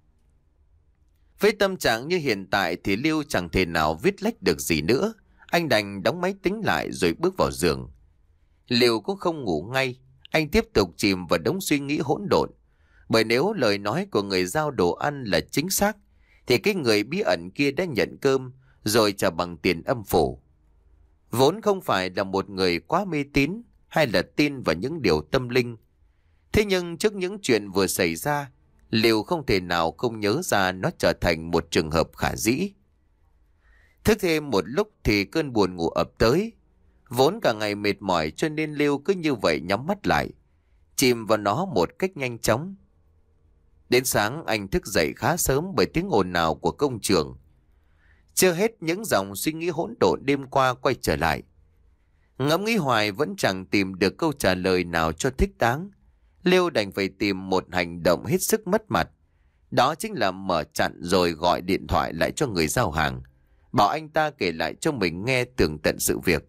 Với tâm trạng như hiện tại thì Lưu chẳng thể nào viết lách được gì nữa. Anh đành đóng máy tính lại rồi bước vào giường. Lưu cũng không ngủ ngay. Anh tiếp tục chìm vào đống suy nghĩ hỗn độn. Bởi nếu lời nói của người giao đồ ăn là chính xác, thì cái người bí ẩn kia đã nhận cơm rồi trả bằng tiền âm phủ. Vốn không phải là một người quá mê tín hay là tin vào những điều tâm linh. Thế nhưng trước những chuyện vừa xảy ra, Liêu không thể nào không nhớ ra nó trở thành một trường hợp khả dĩ. Thức thêm một lúc thì cơn buồn ngủ ập tới. Vốn cả ngày mệt mỏi cho nên Liêu cứ như vậy nhắm mắt lại, chìm vào nó một cách nhanh chóng. Đến sáng anh thức dậy khá sớm bởi tiếng ồn ào của công trường. Chưa hết những dòng suy nghĩ hỗn độn đêm qua quay trở lại. Ngẫm nghĩ hoài vẫn chẳng tìm được câu trả lời nào cho thích đáng. Liêu đành phải tìm một hành động hết sức mất mặt. Đó chính là mở chặn rồi gọi điện thoại lại cho người giao hàng, bảo anh ta kể lại cho mình nghe tường tận sự việc.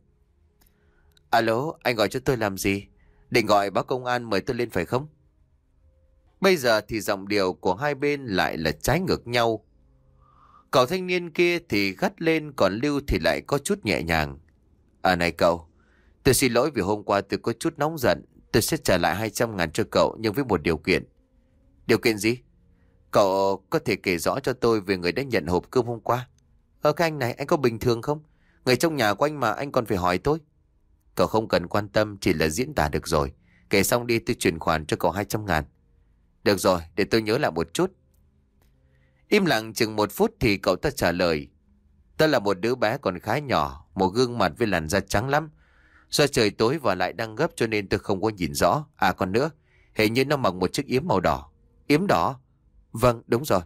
Alo, anh gọi cho tôi làm gì? Định gọi báo công an mời tôi lên phải không? Bây giờ thì giọng điệu của hai bên lại là trái ngược nhau. Cậu thanh niên kia thì gắt lên, còn Lưu thì lại có chút nhẹ nhàng. À này cậu, tôi xin lỗi vì hôm qua tôi có chút nóng giận. Tôi sẽ trả lại hai trăm ngàn cho cậu, nhưng với một điều kiện. Điều kiện gì? Cậu có thể kể rõ cho tôi về người đã nhận hộp cơm hôm qua. Ờ cái anh này, anh có bình thường không? Người trong nhà của anh mà anh còn phải hỏi tôi. Cậu không cần quan tâm, chỉ là diễn tả được rồi. Kể xong đi, tôi chuyển khoản cho cậu hai trăm ngàn. Được rồi, để tôi nhớ lại một chút. Im lặng chừng một phút thì cậu ta trả lời. Tớ là một đứa bé còn khá nhỏ, một gương mặt với làn da trắng lắm. Do trời tối và lại đang gấp cho nên tôi không có nhìn rõ. À còn nữa, hình như nó mặc một chiếc yếm màu đỏ. Yếm đỏ? Vâng, đúng rồi.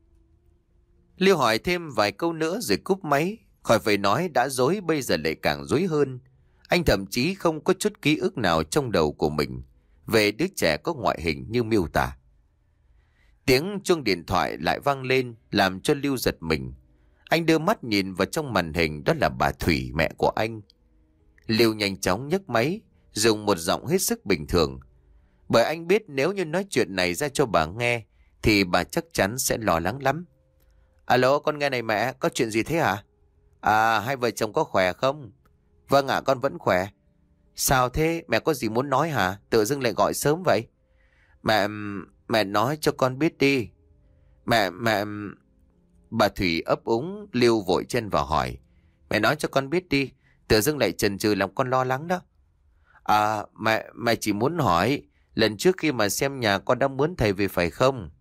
Liêu hỏi thêm vài câu nữa rồi cúp máy. Khỏi phải nói đã dối bây giờ lại càng dối hơn. Anh thậm chí không có chút ký ức nào trong đầu của mình về đứa trẻ có ngoại hình như miêu tả. Tiếng chuông điện thoại lại vang lên làm cho Lưu giật mình. Anh đưa mắt nhìn vào trong màn hình, đó là bà Thủy, mẹ của anh. Lưu nhanh chóng nhấc máy, dùng một giọng hết sức bình thường. Bởi anh biết nếu như nói chuyện này ra cho bà nghe thì bà chắc chắn sẽ lo lắng lắm. Alo, con nghe này mẹ, có chuyện gì thế hả? À, hai vợ chồng có khỏe không? Vâng ạ, con vẫn khỏe. Sao thế, mẹ có gì muốn nói hả? Tự dưng lại gọi sớm vậy? Mẹ, mẹ nói cho con biết đi. Mẹ, mẹ... Bà Thủy ấp úng. Lưu vội chen vào hỏi. Mẹ nói cho con biết đi, tự dưng lại chần chừ làm con lo lắng đó. À, mẹ, mẹ chỉ muốn hỏi, lần trước khi mà xem nhà con đã mướn thầy về phải không?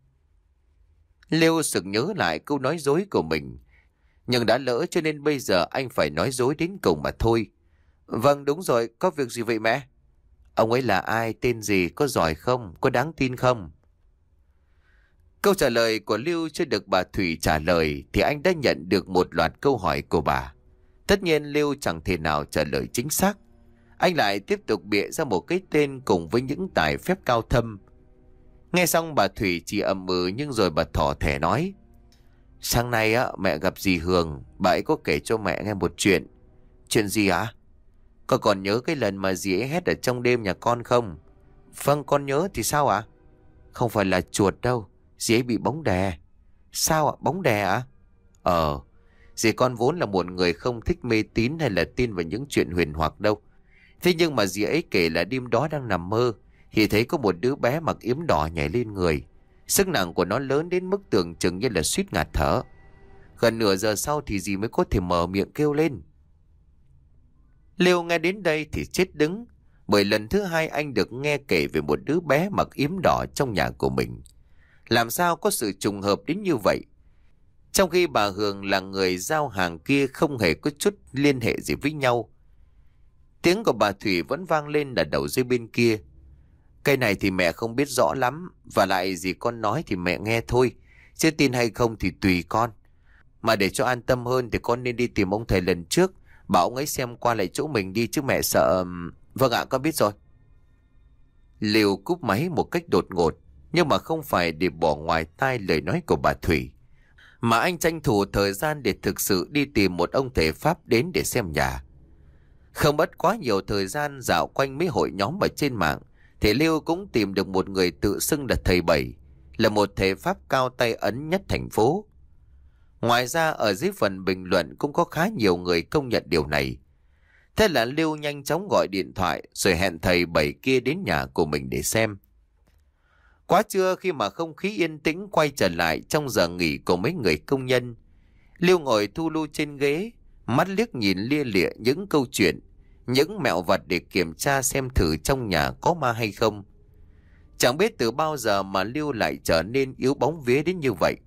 Lưu sực nhớ lại câu nói dối của mình. Nhưng đã lỡ cho nên bây giờ anh phải nói dối đến cùng mà thôi. Vâng đúng rồi, có việc gì vậy mẹ? Ông ấy là ai, tên gì, có giỏi không, có đáng tin không? Câu trả lời của Lưu chưa được bà Thủy trả lời thì anh đã nhận được một loạt câu hỏi của bà. Tất nhiên Lưu chẳng thể nào trả lời chính xác. Anh lại tiếp tục bịa ra một cái tên cùng với những tài phép cao thâm. Nghe xong bà Thủy chỉ ậm ừ, nhưng rồi bà thỏ thẻ nói. Sáng nay á mẹ gặp dì Hường, bà ấy có kể cho mẹ nghe một chuyện. Chuyện gì ạ? Con còn nhớ cái lần mà dì ấy hét ở trong đêm nhà con không? Vâng con nhớ, thì sao ạ? Không phải là chuột đâu, dì ấy bị bóng đè. Sao ạ? Bóng đè ạ? Ờ, dì con vốn là một người không thích mê tín hay là tin vào những chuyện huyền hoặc đâu. Thế nhưng mà dì ấy kể là đêm đó đang nằm mơ thì thấy có một đứa bé mặc yếm đỏ nhảy lên người. Sức nặng của nó lớn đến mức tưởng chừng như là suýt ngạt thở. Gần nửa giờ sau thì dì mới có thể mở miệng kêu lên. Liêu nghe đến đây thì chết đứng. Bởi lần thứ hai anh được nghe kể về một đứa bé mặc yếm đỏ trong nhà của mình. Làm sao có sự trùng hợp đến như vậy? Trong khi bà Hường là người giao hàng kia không hề có chút liên hệ gì với nhau. Tiếng của bà Thủy vẫn vang lên ở đầu dây bên kia. Cái này thì mẹ không biết rõ lắm. Và lại gì con nói thì mẹ nghe thôi. Chứ tin hay không thì tùy con. Mà để cho an tâm hơn thì con nên đi tìm ông thầy lần trước. Bảo ông ấy xem qua lại chỗ mình đi chứ mẹ sợ. Vâng ạ, con biết rồi. Liêu cúp máy một cách đột ngột. Nhưng mà không phải để bỏ ngoài tai lời nói của bà Thủy. Mà anh tranh thủ thời gian để thực sự đi tìm một ông thầy Pháp đến để xem nhà. Không mất quá nhiều thời gian dạo quanh mấy hội nhóm ở trên mạng thì Liêu cũng tìm được một người tự xưng là thầy Bảy, là một thầy Pháp cao tay ấn nhất thành phố. Ngoài ra ở dưới phần bình luận cũng có khá nhiều người công nhận điều này. Thế là Liêu nhanh chóng gọi điện thoại rồi hẹn thầy Bảy kia đến nhà của mình để xem. Quá trưa khi mà không khí yên tĩnh quay trở lại trong giờ nghỉ của mấy người công nhân, Liêu ngồi thu lu trên ghế, mắt liếc nhìn lia lịa những câu chuyện, những mẹo vặt để kiểm tra xem thử trong nhà có ma hay không. Chẳng biết từ bao giờ mà Liêu lại trở nên yếu bóng vía đến như vậy.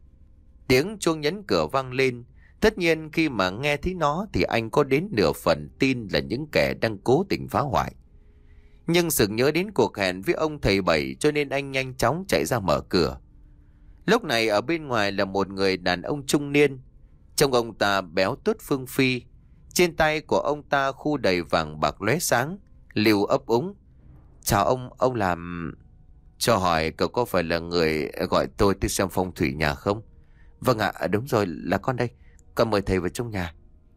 Tiếng chuông nhấn cửa vang lên. Tất nhiên khi mà nghe thấy nó thì anh có đến nửa phần tin là những kẻ đang cố tình phá hoại. Nhưng sực nhớ đến cuộc hẹn với ông thầy Bảy cho nên anh nhanh chóng chạy ra mở cửa. Lúc này ở bên ngoài là một người đàn ông trung niên. Trông ông ta béo tốt phương phi. Trên tay của ông ta khu đầy vàng bạc lóe sáng. Liêu ấp úng. Chào ông, ông làm... Cho hỏi cậu có phải là người gọi tôi tới xem phong thủy nhà không? Vâng ạ, đúng rồi, là con đây. Con mời thầy vào trong nhà.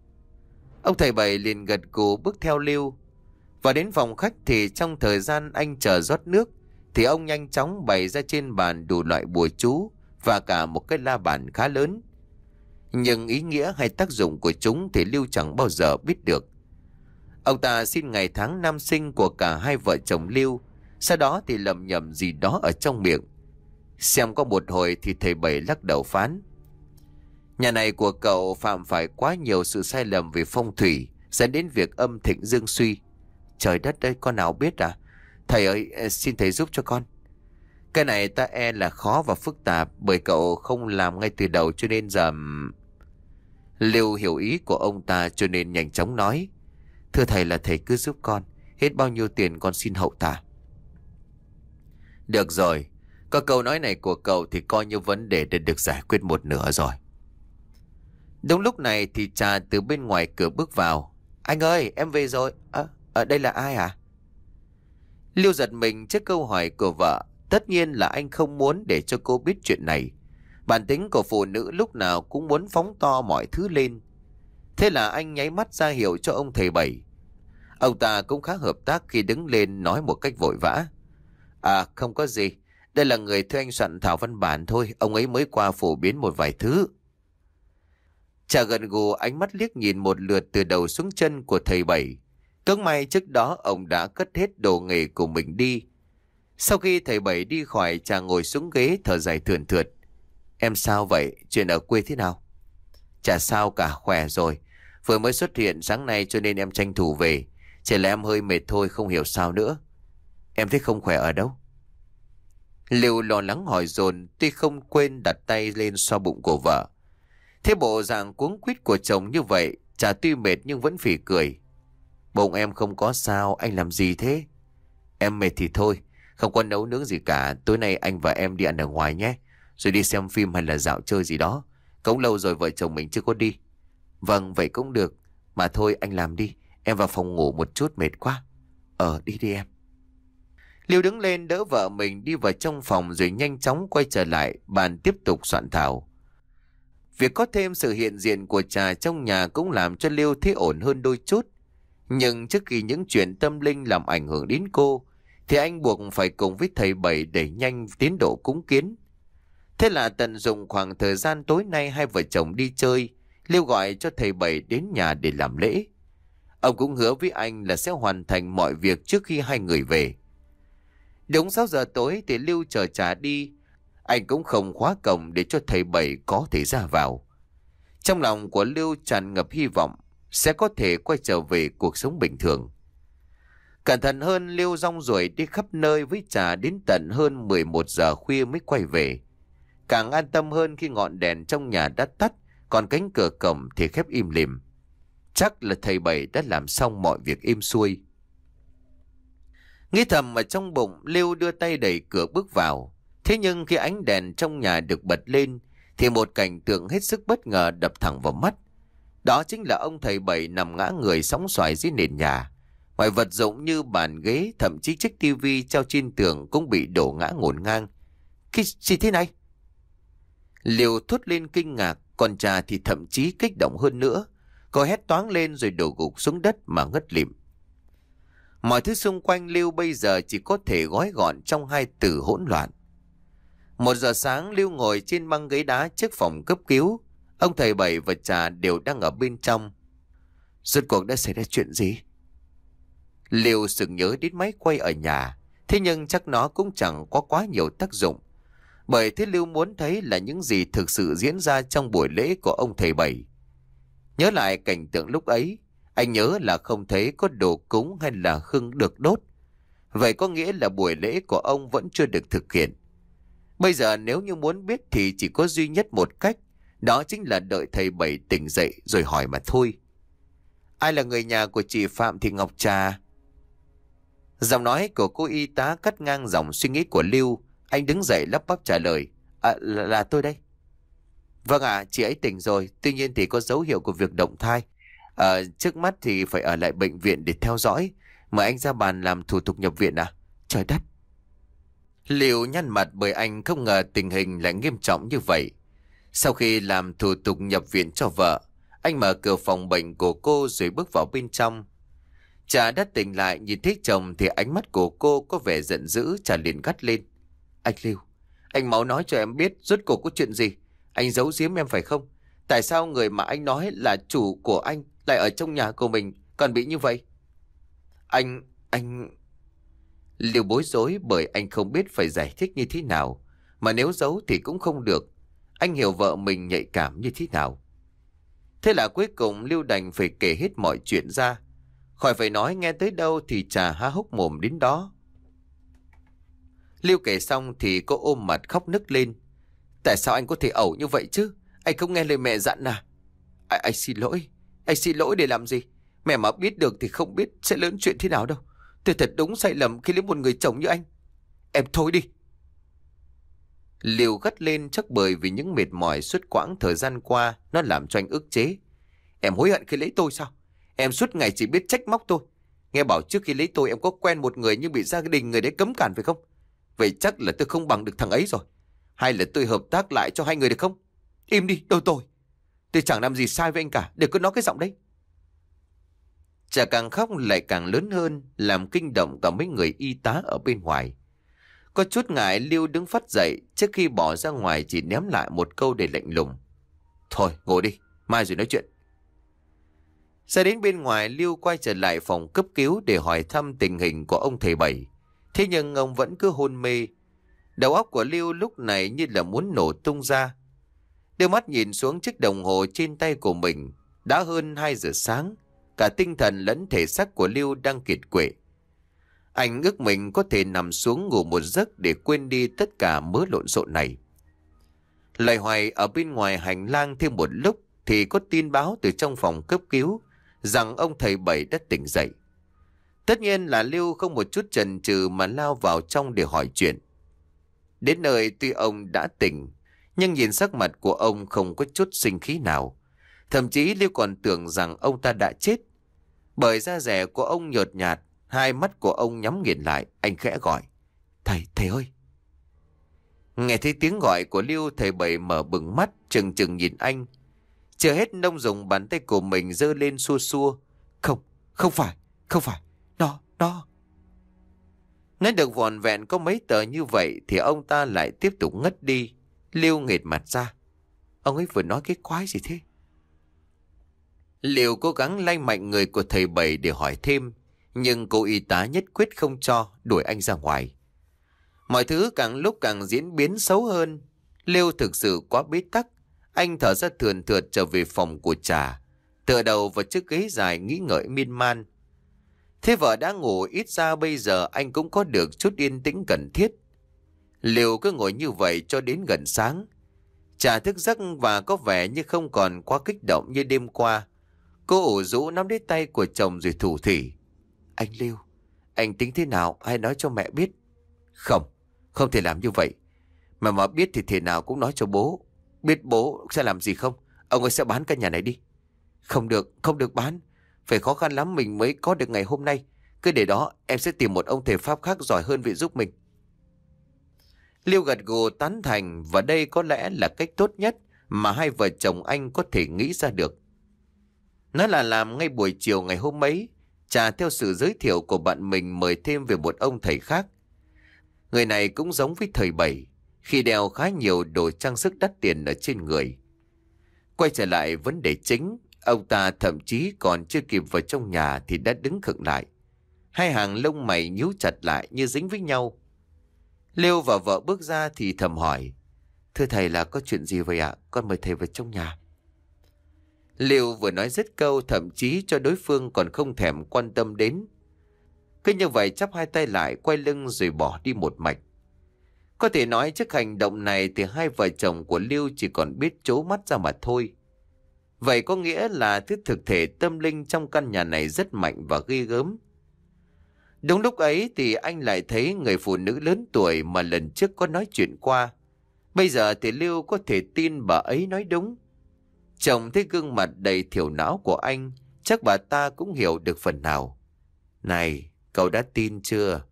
Ông thầy Bảy liền gật gù bước theo Liêu. Và đến phòng khách thì trong thời gian anh chờ rót nước thì ông nhanh chóng bày ra trên bàn đủ loại bùa chú và cả một cái la bàn khá lớn. Nhưng ý nghĩa hay tác dụng của chúng thì Liêu chẳng bao giờ biết được. Ông ta xin ngày tháng năm sinh của cả hai vợ chồng Liêu, sau đó thì lầm nhầm gì đó ở trong miệng. Xem có một hồi thì thầy Bảy lắc đầu phán: nhà này của cậu phạm phải quá nhiều sự sai lầm về phong thủy, dẫn đến việc âm thịnh dương suy. Trời đất ơi, con nào biết à? Thầy ơi, xin thầy giúp cho con. Cái này ta e là khó và phức tạp, bởi cậu không làm ngay từ đầu cho nên giờ... Liêu hiểu ý của ông ta cho nên nhanh chóng nói. Thưa thầy là thầy cứ giúp con, hết bao nhiêu tiền con xin hậu tạ. Được rồi, có câu nói này của cậu thì coi như vấn đề đã được giải quyết một nửa rồi. Đúng lúc này thì Trà từ bên ngoài cửa bước vào. Anh ơi, em về rồi. À, ở đây là ai à? Liêu giật mình trước câu hỏi của vợ. Tất nhiên là anh không muốn để cho cô biết chuyện này. Bản tính của phụ nữ lúc nào cũng muốn phóng to mọi thứ lên. Thế là anh nháy mắt ra hiệu cho ông thầy Bảy. Ông ta cũng khá hợp tác khi đứng lên nói một cách vội vã. À không có gì, đây là người thuê anh soạn thảo văn bản thôi, ông ấy mới qua phổ biến một vài thứ. Chả gần gù ánh mắt liếc nhìn một lượt từ đầu xuống chân của thầy Bảy. Cớ may trước đó ông đã cất hết đồ nghề của mình đi. Sau khi thầy Bảy đi khỏi, Chà ngồi xuống ghế thở dài thườn thượt. Em sao vậy? Chuyện ở quê thế nào? Chả sao cả, khỏe rồi. Vừa mới xuất hiện sáng nay cho nên em tranh thủ về. Chỉ là em hơi mệt thôi, không hiểu sao nữa. Em thấy không khỏe ở đâu? Liêu lo lắng hỏi dồn, tuy không quên đặt tay lên xoa bụng của vợ. Thế bộ dạng cuống quýt của chồng như vậy, Chà tuy mệt nhưng vẫn phì cười. Bụng em không có sao, anh làm gì thế? Em mệt thì thôi, không có nấu nướng gì cả. Tối nay anh và em đi ăn ở ngoài nhé, rồi đi xem phim hay là dạo chơi gì đó. Cũng lâu rồi vợ chồng mình chưa có đi. Vâng, vậy cũng được. Mà thôi anh làm đi, em vào phòng ngủ một chút, mệt quá. Ờ, đi đi em. Liêu đứng lên đỡ vợ mình đi vào trong phòng rồi nhanh chóng quay trở lại bàn tiếp tục soạn thảo. Việc có thêm sự hiện diện của Trà trong nhà cũng làm cho Liêu thấy ổn hơn đôi chút. Nhưng trước khi những chuyện tâm linh làm ảnh hưởng đến cô, thì anh buộc phải cùng với thầy Bảy đẩy nhanh tiến độ cúng kiến. Thế là tận dụng khoảng thời gian tối nay hai vợ chồng đi chơi, Liêu gọi cho thầy Bảy đến nhà để làm lễ. Ông cũng hứa với anh là sẽ hoàn thành mọi việc trước khi hai người về. Đúng sáu giờ tối thì Liêu chờ Trà đi. Anh cũng không khóa cổng để cho thầy Bảy có thể ra vào. Trong lòng của Liêu tràn ngập hy vọng sẽ có thể quay trở về cuộc sống bình thường. Cẩn thận hơn, Liêu rong ruổi đi khắp nơi với Trà đến tận hơn mười một giờ khuya mới quay về. Càng an tâm hơn khi ngọn đèn trong nhà đã tắt, còn cánh cửa cổng thì khép im lìm. Chắc là thầy Bảy đã làm xong mọi việc êm xuôi. Nghĩ thầm ở trong bụng, Liêu đưa tay đẩy cửa bước vào. Thế nhưng khi ánh đèn trong nhà được bật lên thì một cảnh tượng hết sức bất ngờ đập thẳng vào mắt. Đó chính là ông thầy Bảy nằm ngã người sóng xoài dưới nền nhà. Mọi vật dụng như bàn ghế, thậm chí chiếc tivi treo trên tường cũng bị đổ ngã ngổn ngang. Cái gì thế này? Liêu thốt lên kinh ngạc, còn Trà thì thậm chí kích động hơn nữa. Cô hét toáng lên rồi đổ gục xuống đất mà ngất lịm. Mọi thứ xung quanh Liêu bây giờ chỉ có thể gói gọn trong hai từ hỗn loạn. Một giờ sáng, Liêu ngồi trên băng ghế đá trước phòng cấp cứu. Ông thầy Bảy và Trà đều đang ở bên trong. Rốt cuộc đã xảy ra chuyện gì? Liêu sực nhớ đến máy quay ở nhà. Thế nhưng chắc nó cũng chẳng có quá nhiều tác dụng. Bởi thế Liêu muốn thấy là những gì thực sự diễn ra trong buổi lễ của ông thầy Bảy. Nhớ lại cảnh tượng lúc ấy, anh nhớ là không thấy có đồ cúng hay là hương được đốt. Vậy có nghĩa là buổi lễ của ông vẫn chưa được thực hiện. Bây giờ nếu như muốn biết thì chỉ có duy nhất một cách, đó chính là đợi thầy Bảy tỉnh dậy rồi hỏi mà thôi. Ai là người nhà của chị Phạm Thị Ngọc Trà? Giọng nói của cô y tá cắt ngang dòng suy nghĩ của Liêu. Anh đứng dậy lắp bắp trả lời. À, là, là tôi đây. Vâng ạ, à, chị ấy tỉnh rồi. Tuy nhiên thì có dấu hiệu của việc động thai. À, trước mắt thì phải ở lại bệnh viện để theo dõi. Mời anh ra bàn làm thủ tục nhập viện à? Trời đất. Liêu nhăn mặt bởi anh không ngờ tình hình lại nghiêm trọng như vậy. Sau khi làm thủ tục nhập viện cho vợ, anh mở cửa phòng bệnh của cô rồi bước vào bên trong. Trà đã tỉnh lại, nhìn thấy chồng thì ánh mắt của cô có vẻ giận dữ. Trà liền gắt lên. Anh Liêu, anh mau nói cho em biết rốt cuộc có chuyện gì. Anh giấu giếm em phải không? Tại sao người mà anh nói là chủ của anh lại ở trong nhà của mình còn bị như vậy? Anh... anh... Liêu bối rối bởi anh không biết phải giải thích như thế nào. Mà nếu giấu thì cũng không được. Anh hiểu vợ mình nhạy cảm như thế nào. Thế là cuối cùng Liêu đành phải kể hết mọi chuyện ra. Khỏi phải nói, nghe tới đâu thì Trà há hốc mồm đến đó. Liêu kể xong thì cô ôm mặt khóc nức lên. Tại sao anh có thể ẩu như vậy chứ? Anh không nghe lời mẹ dặn à? À, anh xin lỗi. Anh xin lỗi để làm gì? Mẹ mà biết được thì không biết sẽ lớn chuyện thế nào đâu. Tôi thật đúng sai lầm khi lấy một người chồng như anh. Em thôi đi. Liêu gắt lên, chắc bởi vì những mệt mỏi suốt quãng thời gian qua nó làm cho anh ức chế. Em hối hận khi lấy tôi sao? Em suốt ngày chỉ biết trách móc tôi. Nghe bảo trước khi lấy tôi em có quen một người nhưng bị gia đình người đấy cấm cản phải không? Vậy chắc là tôi không bằng được thằng ấy rồi. Hay là tôi hợp tác lại cho hai người được không? Im đi, đồ tôi. Tôi chẳng làm gì sai với anh cả, đừng có nói cái giọng đấy. Chả càng khóc lại càng lớn hơn, làm kinh động cả mấy người y tá ở bên ngoài. Có chút ngại, Liêu đứng phắt dậy, trước khi bỏ ra ngoài chỉ ném lại một câu để lạnh lùng. Thôi, ngồi đi, mai rồi nói chuyện. Ra đến bên ngoài, Liêu quay trở lại phòng cấp cứu để hỏi thăm tình hình của ông thầy Bảy. Thế nhưng ông vẫn cứ hôn mê. Đầu óc của Liêu lúc này như là muốn nổ tung ra. Đưa mắt nhìn xuống chiếc đồng hồ trên tay của mình. Đã hơn hai giờ sáng. Cả tinh thần lẫn thể xác của Liêu đang kiệt quệ. Anh ước mình có thể nằm xuống ngủ một giấc để quên đi tất cả mớ lộn xộn này. Loay hoay ở bên ngoài hành lang thêm một lúc thì có tin báo từ trong phòng cấp cứu rằng ông thầy Bảy đã tỉnh dậy. Tất nhiên là Liêu không một chút chần chừ mà lao vào trong để hỏi chuyện. Đến nơi tuy ông đã tỉnh, nhưng nhìn sắc mặt của ông không có chút sinh khí nào. Thậm chí Liêu còn tưởng rằng ông ta đã chết. Bởi da dẻ của ông nhợt nhạt, hai mắt của ông nhắm nghiền lại, anh khẽ gọi. Thầy, thầy ơi! Nghe thấy tiếng gọi của Liêu, thầy Bảy mở bừng mắt, chừng chừng nhìn anh. Chưa hết nông dùng bàn tay của mình giơ lên xua xua. Không, không phải, không phải, nó, nó. Nói được vòn vẹn có mấy tờ như vậy thì ông ta lại tiếp tục ngất đi. Liêu nghệt mặt ra. Ông ấy vừa nói cái quái gì thế? Liêu cố gắng lay mạnh người của thầy Bảy để hỏi thêm, nhưng cô y tá nhất quyết không cho, đuổi anh ra ngoài. Mọi thứ càng lúc càng diễn biến xấu hơn. Liêu thực sự quá bế tắc. Anh thở ra thườn thượt trở về phòng của Trà, tựa đầu vào chiếc ghế dài nghĩ ngợi miên man. Thế vợ đã ngủ, ít ra bây giờ anh cũng có được chút yên tĩnh cần thiết. Liêu cứ ngồi như vậy cho đến gần sáng. Trà thức giấc và có vẻ như không còn quá kích động như đêm qua. Cô ủ rũ nắm lấy tay của chồng rồi thủ thỉ. Anh Liêu, anh tính thế nào hay nói cho mẹ biết? Không, không thể làm như vậy. Mà mà biết thì thế nào cũng nói cho bố. Biết bố sẽ làm gì không? Ông ấy sẽ bán căn nhà này đi. Không được, không được bán. Phải khó khăn lắm mình mới có được ngày hôm nay. Cứ để đó, em sẽ tìm một ông thầy Pháp khác giỏi hơn về giúp mình. Liêu gật gù tán thành, và đây có lẽ là cách tốt nhất mà hai vợ chồng anh có thể nghĩ ra được. Nó là làm ngay buổi chiều ngày hôm ấy, Trà theo sự giới thiệu của bạn mình mời thêm về một ông thầy khác. Người này cũng giống với thầy Bảy, khi đeo khá nhiều đồ trang sức đắt tiền ở trên người. Quay trở lại vấn đề chính, ông ta thậm chí còn chưa kịp vào trong nhà thì đã đứng khựng lại. Hai hàng lông mày nhíu chặt lại như dính với nhau. Liêu và vợ bước ra thì thầm hỏi. Thưa thầy, là có chuyện gì vậy ạ? Con mời thầy vào trong nhà. Liêu vừa nói dứt câu, thậm chí cho đối phương còn không thèm quan tâm đến. Cứ như vậy chắp hai tay lại, quay lưng rồi bỏ đi một mạch. Có thể nói trước hành động này thì hai vợ chồng của Liêu chỉ còn biết trố mắt ra mà thôi. Vậy có nghĩa là thứ thực thể tâm linh trong căn nhà này rất mạnh và ghê gớm. Đúng lúc ấy thì anh lại thấy người phụ nữ lớn tuổi mà lần trước có nói chuyện qua. Bây giờ thì Liêu có thể tin bà ấy nói đúng. Chồng thấy gương mặt đầy thiểu não của anh, chắc bà ta cũng hiểu được phần nào. Này, cậu đã tin chưa?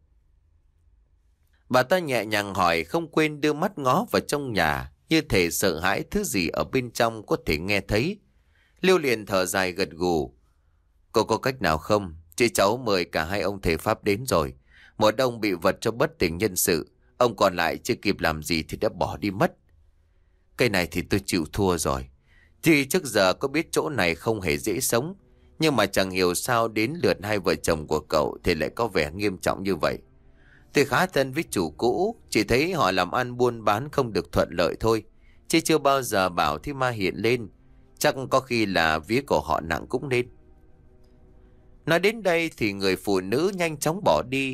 Bà ta nhẹ nhàng hỏi, không quên đưa mắt ngó vào trong nhà, như thể sợ hãi thứ gì ở bên trong có thể nghe thấy. Liêu liền thở dài gật gù. Cô có cách nào không? Chị cháu mời cả hai ông thầy Pháp đến rồi. Một ông bị vật cho bất tỉnh nhân sự, ông còn lại chưa kịp làm gì thì đã bỏ đi mất. Cái này thì tôi chịu thua rồi. Thì trước giờ có biết chỗ này không hề dễ sống, nhưng mà chẳng hiểu sao đến lượt hai vợ chồng của cậu thì lại có vẻ nghiêm trọng như vậy. Tôi khá thân với chủ cũ, chỉ thấy họ làm ăn buôn bán không được thuận lợi thôi, chứ chưa bao giờ bảo thi ma hiện lên. Chắc có khi là vía của họ nặng cũng nên. Nói đến đây thì người phụ nữ nhanh chóng bỏ đi.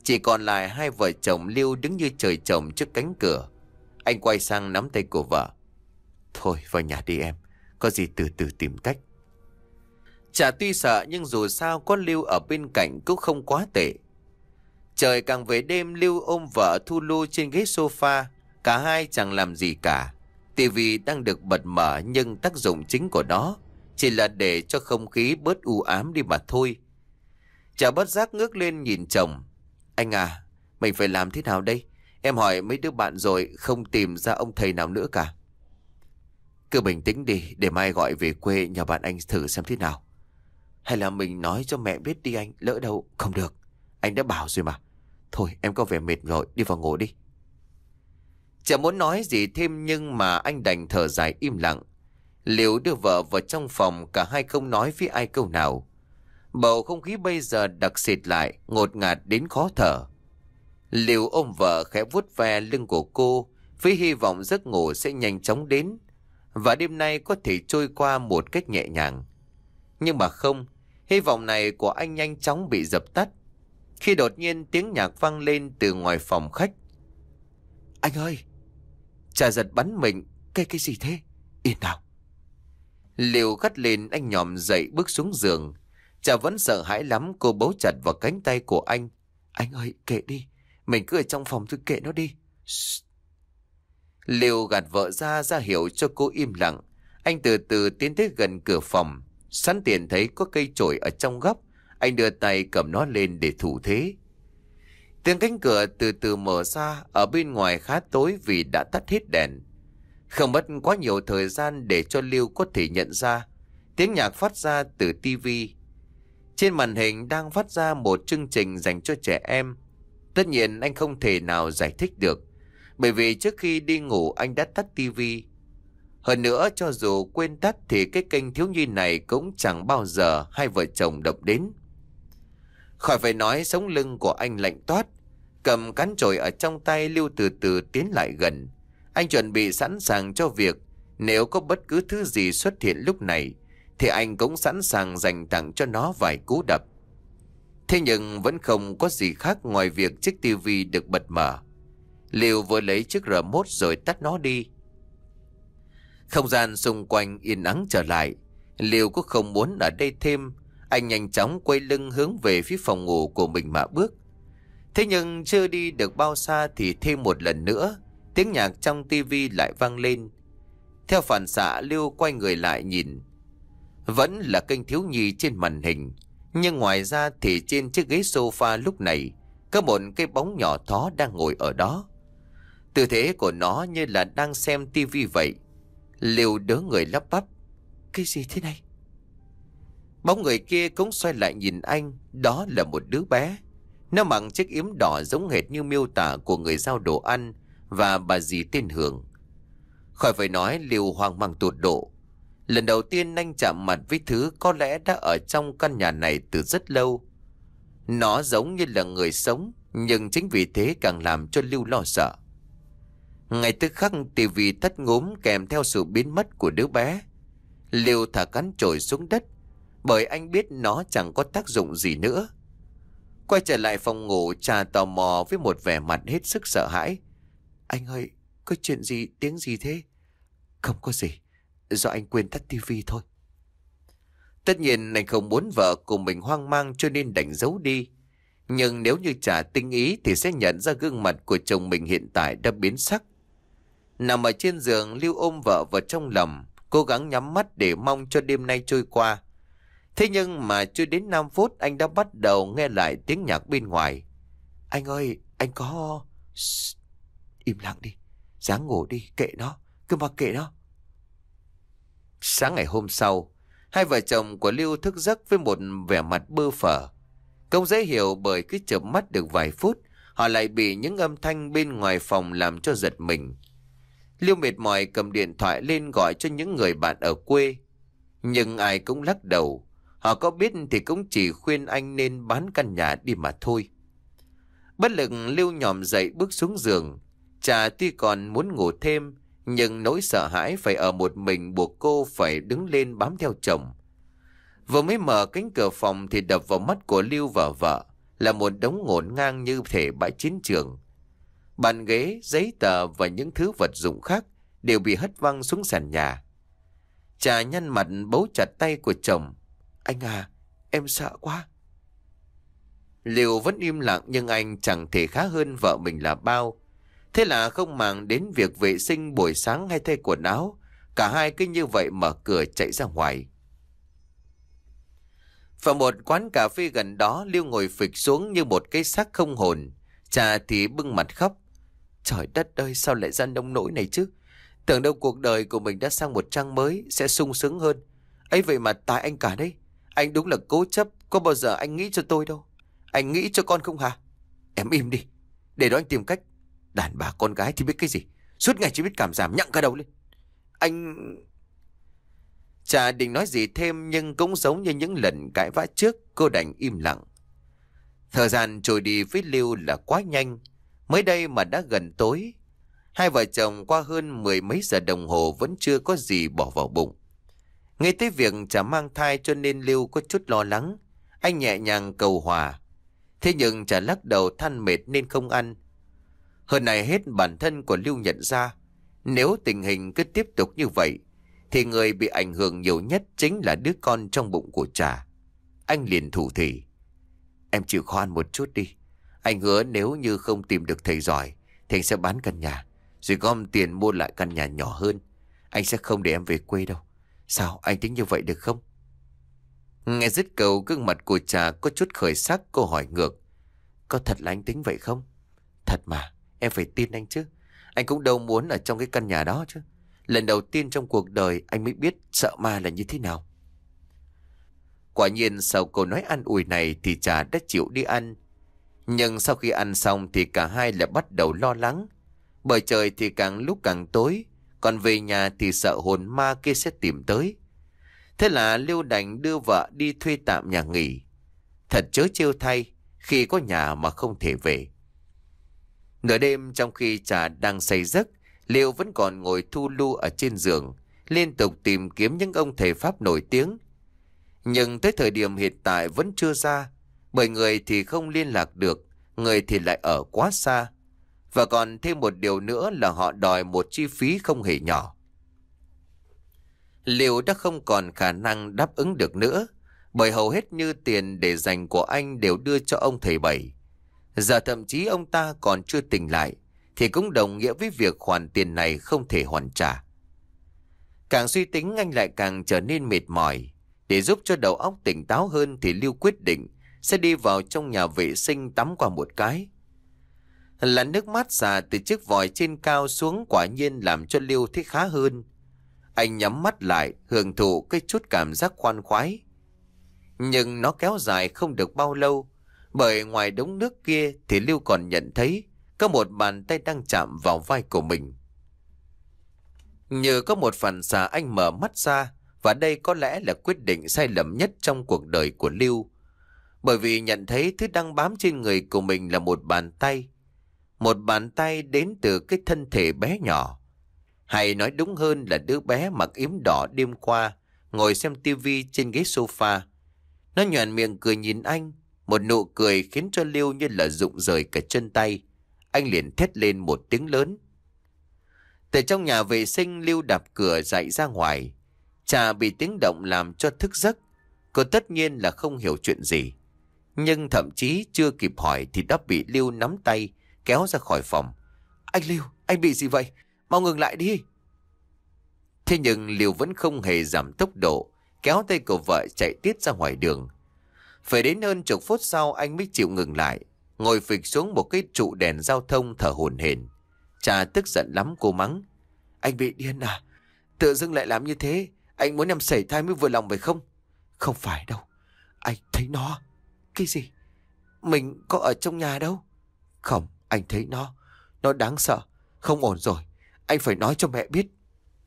Chỉ còn lại hai vợ chồng Lưu đứng như trời trồng trước cánh cửa. Anh quay sang nắm tay của vợ. Thôi vào nhà đi em, có gì từ từ tìm cách. Chả tuy sợ nhưng dù sao có Lưu ở bên cạnh cũng không quá tệ. Trời càng về đêm, Lưu ôm vợ thu lu trên ghế sofa. Cả hai chẳng làm gì cả. Tivi đang được bật mở nhưng tác dụng chính của nó chỉ là để cho không khí bớt u ám đi mà thôi. Chả bất giác ngước lên nhìn chồng. Anh à, mình phải làm thế nào đây? Em hỏi mấy đứa bạn rồi không tìm ra ông thầy nào nữa cả. Cứ bình tĩnh đi, để mai gọi về quê nhờ bạn anh thử xem thế nào. Hay là mình nói cho mẹ biết đi anh, lỡ đâu. Không được, anh đã bảo rồi mà. Thôi em có vẻ mệt rồi, đi vào ngủ đi. Chả muốn nói gì thêm nhưng mà anh đành thở dài im lặng. Liễu đưa vợ vào trong phòng, cả hai không nói với ai câu nào. Bầu không khí bây giờ đặc xịt lại, ngột ngạt đến khó thở. Liễu ôm vợ khẽ vuốt ve lưng của cô, với hy vọng giấc ngủ sẽ nhanh chóng đến, và đêm nay có thể trôi qua một cách nhẹ nhàng. Nhưng mà không, hy vọng này của anh nhanh chóng bị dập tắt, khi đột nhiên tiếng nhạc vang lên từ ngoài phòng khách. Anh ơi! Chả giật bắn mình. Cái cái gì thế? Yên nào! Liễu gắt lên, anh nhòm dậy bước xuống giường. Chả vẫn sợ hãi lắm, cô bấu chặt vào cánh tay của anh. Anh ơi, kệ đi. Mình cứ ở trong phòng thôi, kệ nó đi. Liễu gạt vợ ra ra hiệu cho cô im lặng. Anh từ từ tiến tới gần cửa phòng. Sẵn tiện thấy có cây chổi ở trong góc, anh đưa tay cầm nó lên để thủ thế. Tiếng cánh cửa từ từ mở ra. Ở bên ngoài khá tối vì đã tắt hết đèn. Không mất quá nhiều thời gian để cho Liễu có thể nhận ra tiếng nhạc phát ra từ tivi. Trên màn hình đang phát ra một chương trình dành cho trẻ em. Tất nhiên anh không thể nào giải thích được, bởi vì trước khi đi ngủ anh đã tắt tivi. Hơn nữa, cho dù quên tắt thì cái kênh thiếu nhi này cũng chẳng bao giờ hai vợ chồng động đến. Khỏi phải nói, sống lưng của anh lạnh toát. Cầm cán chổi ở trong tay, Liễu từ từ tiến lại gần. Anh chuẩn bị sẵn sàng cho việc nếu có bất cứ thứ gì xuất hiện lúc này thì anh cũng sẵn sàng dành tặng cho nó vài cú đập. Thế nhưng vẫn không có gì khác ngoài việc chiếc tivi được bật mở. Liễu vừa lấy chiếc remote rồi tắt nó đi. Không gian xung quanh yên ắng trở lại. Liễu cũng không muốn ở đây thêm. Anh nhanh chóng quay lưng hướng về phía phòng ngủ của mình mà bước. Thế nhưng chưa đi được bao xa thì thêm một lần nữa tiếng nhạc trong tivi lại vang lên. Theo phản xạ, Liễu quay người lại nhìn. Vẫn là kênh thiếu nhi trên màn hình, nhưng ngoài ra thì trên chiếc ghế sofa lúc này có một cái bóng nhỏ thó đang ngồi ở đó. Tư thế của nó như là đang xem tivi vậy. Liễu đớ người lắp bắp. Cái gì thế này? Bóng người kia cũng xoay lại nhìn anh. Đó là một đứa bé. Nó mặc chiếc yếm đỏ giống hệt như miêu tả của người giao đồ ăn và bà dì tên Hường. Khỏi phải nói, Liễu hoang mang tột độ. Lần đầu tiên anh chạm mặt với thứ có lẽ đã ở trong căn nhà này từ rất lâu. Nó giống như là người sống, nhưng chính vì thế càng làm cho Liễu lo sợ. Ngay tức khắc tivi tắt ngúm kèm theo sự biến mất của đứa bé. Liễu thả cán chổi xuống đất, bởi anh biết nó chẳng có tác dụng gì nữa. Quay trở lại phòng ngủ, Trà tò mò với một vẻ mặt hết sức sợ hãi. Anh ơi, có chuyện gì, tiếng gì thế? Không có gì, do anh quên tắt tivi thôi. Tất nhiên anh không muốn vợ cùng mình hoang mang cho nên đành giấu đi. Nhưng nếu như Trà tinh ý thì sẽ nhận ra gương mặt của chồng mình hiện tại đã biến sắc. Nằm ở trên giường, Liễu ôm vợ vào trong lòng, cố gắng nhắm mắt để mong cho đêm nay trôi qua. Thế nhưng mà chưa đến năm phút anh đã bắt đầu nghe lại tiếng nhạc bên ngoài. Anh ơi, anh có... Shh, im lặng đi, ráng ngủ đi, kệ nó, cứ mặc kệ nó. Sáng ngày hôm sau, hai vợ chồng của Liễu thức giấc với một vẻ mặt bơ phờ. Không dễ hiểu bởi cứ chợp mắt được vài phút, họ lại bị những âm thanh bên ngoài phòng làm cho giật mình. Liễu mệt mỏi cầm điện thoại lên gọi cho những người bạn ở quê. Nhưng ai cũng lắc đầu. Họ có biết thì cũng chỉ khuyên anh nên bán căn nhà đi mà thôi. Bất lực, Liễu nhòm dậy bước xuống giường. Trà tuy còn muốn ngủ thêm, nhưng nỗi sợ hãi phải ở một mình buộc cô phải đứng lên bám theo chồng. Vừa mới mở cánh cửa phòng thì đập vào mắt của Liễu và vợ là một đống ngổn ngang như thể bãi chiến trường. Bàn ghế, giấy tờ và những thứ vật dụng khác đều bị hất văng xuống sàn nhà. Trà nhăn mặt bấu chặt tay của chồng. Anh à, em sợ quá. Liêu vẫn im lặng nhưng anh chẳng thể khá hơn vợ mình là bao. Thế là không màng đến việc vệ sinh buổi sáng hay thay quần áo, cả hai cứ như vậy mở cửa chạy ra ngoài. Vào một quán cà phê gần đó, Liêu ngồi phịch xuống như một cái xác không hồn. Trà thì bưng mặt khóc. Trời đất ơi, sao lại ra nông nỗi này chứ? Tưởng đâu cuộc đời của mình đã sang một trang mới, sẽ sung sướng hơn. Ấy vậy mà tại anh cả đấy. Anh đúng là cố chấp, có bao giờ anh nghĩ cho tôi đâu. Anh nghĩ cho con không hả? Em im đi, để đó anh tìm cách. Đàn bà con gái thì biết cái gì, suốt ngày chỉ biết cảm giảm nhặng cả đầu lên. Anh... Chả định nói gì thêm, nhưng cũng giống như những lần cãi vã trước, cô đành im lặng. Thời gian trôi đi với Lưu là quá nhanh. Mới đây mà đã gần tối. Hai vợ chồng qua hơn mười mấy giờ đồng hồ vẫn chưa có gì bỏ vào bụng. Nghe tới việc chả mang thai cho nên Lưu có chút lo lắng. Anh nhẹ nhàng cầu hòa. Thế nhưng chả lắc đầu than mệt nên không ăn. Hơn này hết, bản thân của Lưu nhận ra, nếu tình hình cứ tiếp tục như vậy thì người bị ảnh hưởng nhiều nhất chính là đứa con trong bụng của Trà. Anh liền thủ thỉ. Em chịu khó ăn một chút đi. Anh hứa nếu như không tìm được thầy giỏi thì anh sẽ bán căn nhà, rồi gom tiền mua lại căn nhà nhỏ hơn. Anh sẽ không để em về quê đâu. Sao, anh tính như vậy được không? Nghe dứt câu, gương mặt của Trà có chút khởi sắc. Cô hỏi ngược. Có thật là anh tính vậy không? Thật mà, em phải tin anh chứ. Anh cũng đâu muốn ở trong cái căn nhà đó chứ. Lần đầu tiên trong cuộc đời anh mới biết sợ ma là như thế nào. Quả nhiên sau câu nói an ủi này thì Trà đã chịu đi ăn. Nhưng sau khi ăn xong thì cả hai lại bắt đầu lo lắng. Bởi trời thì càng lúc càng tối, còn về nhà thì sợ hồn ma kia sẽ tìm tới. Thế là Lưu đành đưa vợ đi thuê tạm nhà nghỉ. Thật chớ trêu thay khi có nhà mà không thể về. Nửa đêm trong khi Trà đang say giấc, Liêu vẫn còn ngồi thu lu ở trên giường, liên tục tìm kiếm những ông thầy Pháp nổi tiếng. Nhưng tới thời điểm hiện tại vẫn chưa ra, bởi người thì không liên lạc được, người thì lại ở quá xa. Và còn thêm một điều nữa là họ đòi một chi phí không hề nhỏ. Liêu đã không còn khả năng đáp ứng được nữa, bởi hầu hết như tiền để dành của anh đều đưa cho ông thầy Bảy. Giờ thậm chí ông ta còn chưa tỉnh lại, thì cũng đồng nghĩa với việc khoản tiền này không thể hoàn trả. Càng suy tính anh lại càng trở nên mệt mỏi. Để giúp cho đầu óc tỉnh táo hơn thì Lưu quyết định sẽ đi vào trong nhà vệ sinh tắm qua một cái. Là nước mát xả từ chiếc vòi trên cao xuống quả nhiên làm cho Lưu thấy khá hơn. Anh nhắm mắt lại hưởng thụ cái chút cảm giác khoan khoái. Nhưng nó kéo dài không được bao lâu, bởi ngoài đống nước kia thì Lưu còn nhận thấy có một bàn tay đang chạm vào vai của mình. Như có một phản xạ anh mở mắt ra, và đây có lẽ là quyết định sai lầm nhất trong cuộc đời của Lưu. Bởi vì nhận thấy thứ đang bám trên người của mình là một bàn tay. Một bàn tay đến từ cái thân thể bé nhỏ. Hay nói đúng hơn là đứa bé mặc yếm đỏ đêm qua ngồi xem tivi trên ghế sofa. Nó nhoẻn miệng cười nhìn anh, một nụ cười khiến cho Lưu như là rụng rời cả chân tay. Anh liền thét lên một tiếng lớn. Từ trong nhà vệ sinh, Lưu đạp cửa chạy ra ngoài. Trà bị tiếng động làm cho thức giấc. Cô tất nhiên là không hiểu chuyện gì, nhưng thậm chí chưa kịp hỏi thì đã bị Lưu nắm tay kéo ra khỏi phòng. Anh Lưu, anh bị gì vậy? Mau ngừng lại đi. Thế nhưng Lưu vẫn không hề giảm tốc độ, kéo tay của vợ chạy tiết ra ngoài đường. Phải đến hơn chục phút sau anh mới chịu ngừng lại, ngồi phịch xuống một cái trụ đèn giao thông thở hổn hển. Trà tức giận lắm, cô mắng. Anh bị điên à? Tự dưng lại làm như thế. Anh muốn em sẩy thai mới vừa lòng phải không? Không phải đâu. Anh thấy nó. Cái gì? Mình có ở trong nhà đâu. Không, anh thấy nó. Nó đáng sợ. Không ổn rồi. Anh phải nói cho mẹ biết.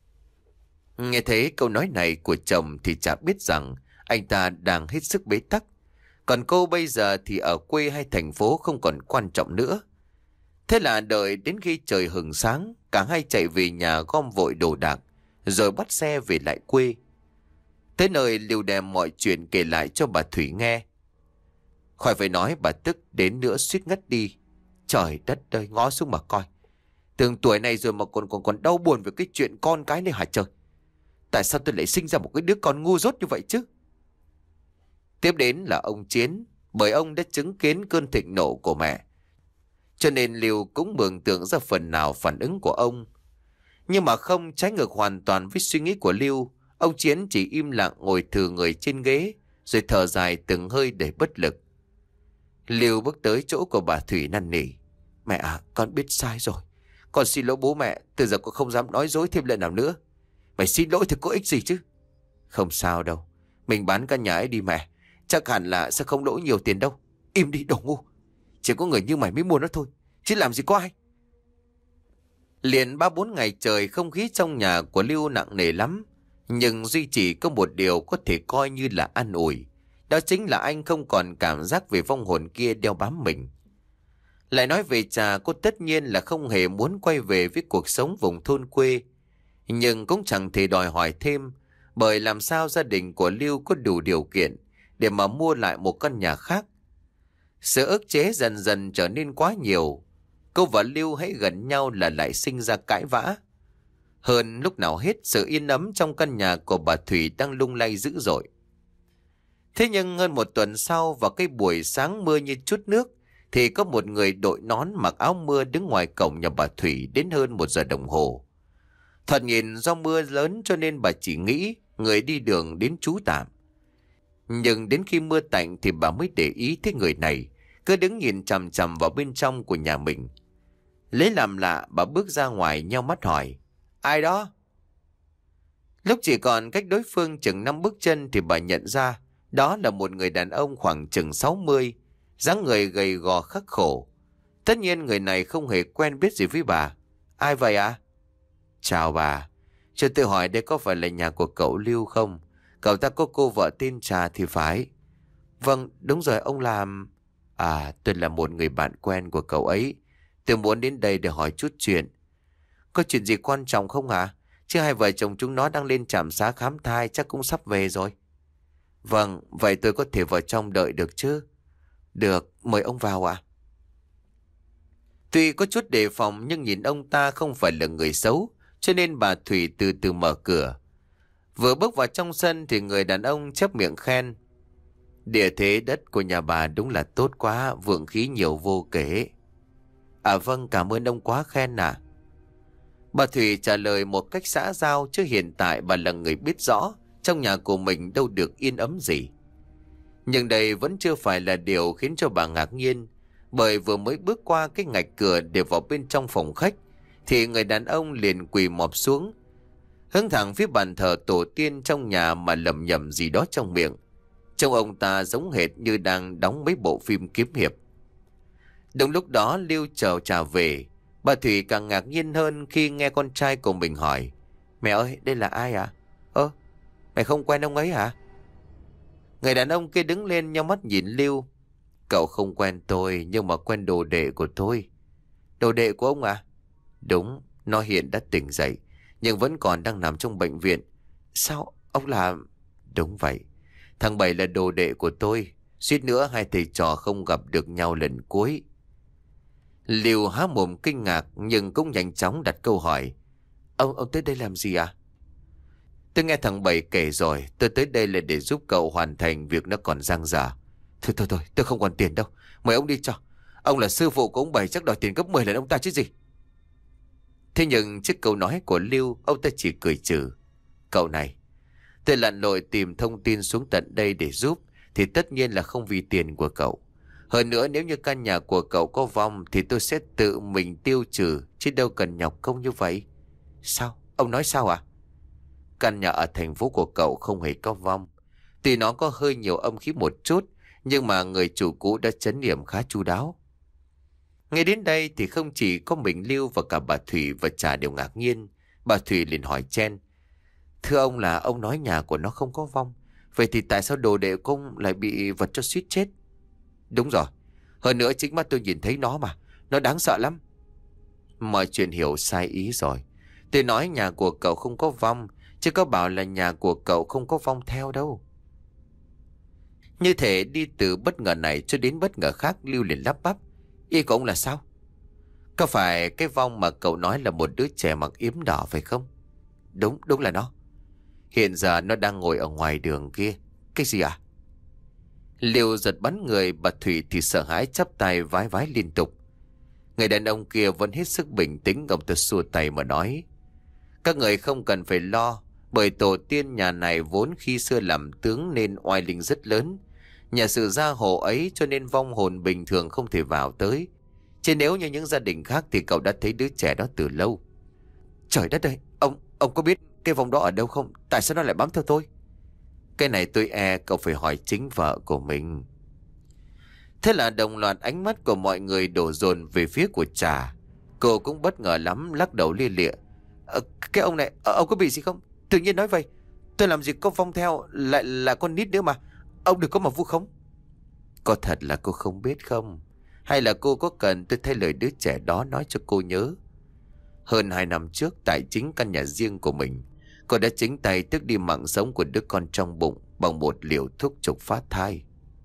Nghe thấy câu nói này của chồng thì chả biết rằng anh ta đang hết sức bế tắc. Còn cô bây giờ thì ở quê hay thành phố không còn quan trọng nữa. Thế là đợi đến khi trời hừng sáng, cả hai chạy về nhà gom vội đồ đạc, rồi bắt xe về lại quê. Tới nơi Lưu đem mọi chuyện kể lại cho bà Thủy nghe. Khỏi phải nói, bà tức đến nữa suýt ngất đi. Trời đất ơi, ngó xuống mà coi. Từng tuổi này rồi mà còn còn còn đau buồn về cái chuyện con cái này hả trời? Tại sao tôi lại sinh ra một cái đứa con ngu dốt như vậy chứ? Tiếp đến là ông Chiến, bởi ông đã chứng kiến cơn thịnh nộ của mẹ, cho nên Lưu cũng mường tượng ra phần nào phản ứng của ông. Nhưng mà không, trái ngược hoàn toàn với suy nghĩ của Lưu. Ông Chiến chỉ im lặng ngồi thừ người trên ghế, rồi thở dài từng hơi để bất lực. Lưu bước tới chỗ của bà Thủy năn nỉ. Mẹ à, con biết sai rồi. Con xin lỗi bố mẹ, từ giờ con không dám nói dối thêm lần nào nữa. Mày xin lỗi thì có ích gì chứ? Không sao đâu, mình bán căn nhà ấy đi mẹ. Chắc hẳn là sẽ không lỗ nhiều tiền đâu. Im đi đồ ngu. Chỉ có người như mày mới mua nó thôi, chứ làm gì có ai. Liền ba bốn ngày trời, không khí trong nhà của Lưu nặng nề lắm. Nhưng duy chỉ có một điều có thể coi như là an ủi. Đó chính là anh không còn cảm giác về vong hồn kia đeo bám mình. Lại nói về Trà, cô tất nhiên là không hề muốn quay về với cuộc sống vùng thôn quê. Nhưng cũng chẳng thể đòi hỏi thêm, bởi làm sao gia đình của Lưu có đủ điều kiện để mà mua lại một căn nhà khác. Sự ức chế dần dần trở nên quá nhiều. Cô và Lưu hãy gần nhau là lại sinh ra cãi vã. Hơn lúc nào hết, sự yên ấm trong căn nhà của bà Thủy đang lung lay dữ dội. Thế nhưng hơn một tuần sau, vào cái buổi sáng mưa như chút nước, thì có một người đội nón mặc áo mưa đứng ngoài cổng nhà bà Thủy đến hơn một giờ đồng hồ. Thoạt nhìn do mưa lớn cho nên bà chỉ nghĩ người đi đường đến trú tạm. Nhưng đến khi mưa tạnh thì bà mới để ý thấy người này cứ đứng nhìn chằm chằm vào bên trong của nhà mình. Lấy làm lạ, bà bước ra ngoài nheo mắt hỏi: Ai đó? Lúc chỉ còn cách đối phương chừng năm bước chân thì bà nhận ra đó là một người đàn ông khoảng chừng sáu mươi, dáng người gầy gò khắc khổ. Tất nhiên người này không hề quen biết gì với bà. Ai vậy ạ? À? Chào bà, cho tôi hỏi đây có phải là nhà của cậu Lưu không? Cậu ta có cô vợ tên Trà thì phải. Vâng, đúng rồi, ông làm... À, tôi là một người bạn quen của cậu ấy. Tôi muốn đến đây để hỏi chút chuyện. Có chuyện gì quan trọng không hả? Chứ hai vợ chồng chúng nó đang lên trạm xá khám thai, chắc cũng sắp về rồi. Vâng, vậy tôi có thể vào trong đợi được chứ? Được, mời ông vào ạ. À? Tuy có chút đề phòng nhưng nhìn ông ta không phải là người xấu, cho nên bà Thủy từ từ mở cửa. Vừa bước vào trong sân thì người đàn ông chép miệng khen: Địa thế đất của nhà bà đúng là tốt quá, vượng khí nhiều vô kể. À vâng, cảm ơn ông quá khen ạ. À. Bà Thủy trả lời một cách xã giao, chứ hiện tại bà là người biết rõ trong nhà của mình đâu được yên ấm gì. Nhưng đây vẫn chưa phải là điều khiến cho bà ngạc nhiên, bởi vừa mới bước qua cái ngạch cửa để vào bên trong phòng khách thì người đàn ông liền quỳ mọp xuống, hướng thẳng phía bàn thờ tổ tiên trong nhà mà lẩm nhẩm gì đó trong miệng. Trông ông ta giống hệt như đang đóng mấy bộ phim kiếm hiệp. Đúng lúc đó Lưu chào Trà về. Bà Thủy càng ngạc nhiên hơn khi nghe con trai của mình hỏi: Mẹ ơi, đây là ai ạ? À? Ơ, mày không quen ông ấy hả? Người đàn ông kia đứng lên nheo mắt nhìn Lưu. Cậu không quen tôi, nhưng mà quen đồ đệ của tôi. Đồ đệ của ông à? Đúng, nó hiện đã tỉnh dậy, nhưng vẫn còn đang nằm trong bệnh viện. Sao, ông làm... Đúng vậy, thằng Bảy là đồ đệ của tôi. Suýt nữa hai thầy trò không gặp được nhau lần cuối. Lưu há mồm kinh ngạc nhưng cũng nhanh chóng đặt câu hỏi: Ông, ông tới đây làm gì à? Tôi nghe thằng Bảy kể rồi, tôi tới đây là để giúp cậu hoàn thành việc nó còn dang dở. Thôi thôi thôi, tôi không còn tiền đâu, mời ông đi cho. Ông là sư phụ của ông Bảy, chắc đòi tiền gấp mười lần ông ta chứ gì. Thế nhưng trước câu nói của Lưu, ông ta chỉ cười trừ. Cậu này, tôi lặn lội tìm thông tin xuống tận đây để giúp thì tất nhiên là không vì tiền của cậu. Hơn nữa, nếu như căn nhà của cậu có vong thì tôi sẽ tự mình tiêu trừ, chứ đâu cần nhọc công như vậy. Sao? Ông nói sao à? Căn nhà ở thành phố của cậu không hề có vong. Tuy nó có hơi nhiều âm khí một chút, nhưng mà người chủ cũ đã trấn yểm khá chu đáo. Ngay đến đây thì không chỉ có mình Lưu và cả bà Thủy và Trà đều ngạc nhiên. Bà Thủy liền hỏi chen: Thưa ông, là ông nói nhà của nó không có vong, vậy thì tại sao đồ đệ của ông lại bị vật cho suýt chết? Đúng rồi, hơn nữa chính mắt tôi nhìn thấy nó mà, nó đáng sợ lắm. Mọi chuyện hiểu sai ý rồi. Tôi nói nhà của cậu không có vong, chứ có bảo là nhà của cậu không có vong theo đâu. Như thể đi từ bất ngờ này cho đến bất ngờ khác, Lưu liền lắp bắp. Ý của ông là sao? Có phải cái vong mà cậu nói là một đứa trẻ mặc yếm đỏ phải không? Đúng, đúng là nó. Hiện giờ nó đang ngồi ở ngoài đường kia. Cái gì à? Lưu giật bắn người, bà Thủy thì sợ hãi chắp tay vái vái liên tục. Người đàn ông kia vẫn hết sức bình tĩnh, ông ta xua tay mà nói. Các người không cần phải lo, bởi tổ tiên nhà này vốn khi xưa làm tướng nên oai linh rất lớn. Nhà sự gia hộ ấy cho nên vong hồn bình thường không thể vào tới. Chứ nếu như những gia đình khác thì cậu đã thấy đứa trẻ đó từ lâu. Trời đất ơi, ông, ông có biết cái vong đó ở đâu không? Tại sao nó lại bám theo tôi? Cái này tôi e cậu phải hỏi chính vợ của mình. Thế là đồng loạt ánh mắt của mọi người đổ dồn về phía của Trà. Cô cũng bất ngờ lắm, lắc đầu lia lịa. Ờ, cái ông này, ờ, ông có bị gì không? Tự nhiên nói vậy. Tôi làm gì có vong theo, lại là con nít nữa mà. Ông đừng có mà vu khống. Có thật là cô không biết không? Hay là cô có cần tôi thay lời đứa trẻ đó nói cho cô nhớ? Hơn hai năm trước, tại chính căn nhà riêng của mình, cô đã chính tay tước đi mạng sống của đứa con trong bụng bằng một liều thuốc trục phá thai.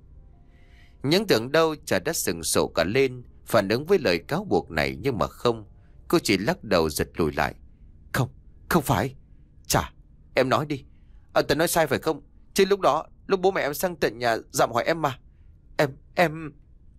Những tưởng đâu Trà đã sừng sổ cả lên, phản ứng với lời cáo buộc này, nhưng mà không. Cô chỉ lắc đầu giật lùi lại. Không, không phải. Trà, em nói đi. À, tớ nói sai phải không? Chứ lúc đó, lúc bố mẹ em sang tận nhà dặm hỏi em mà. Em, em...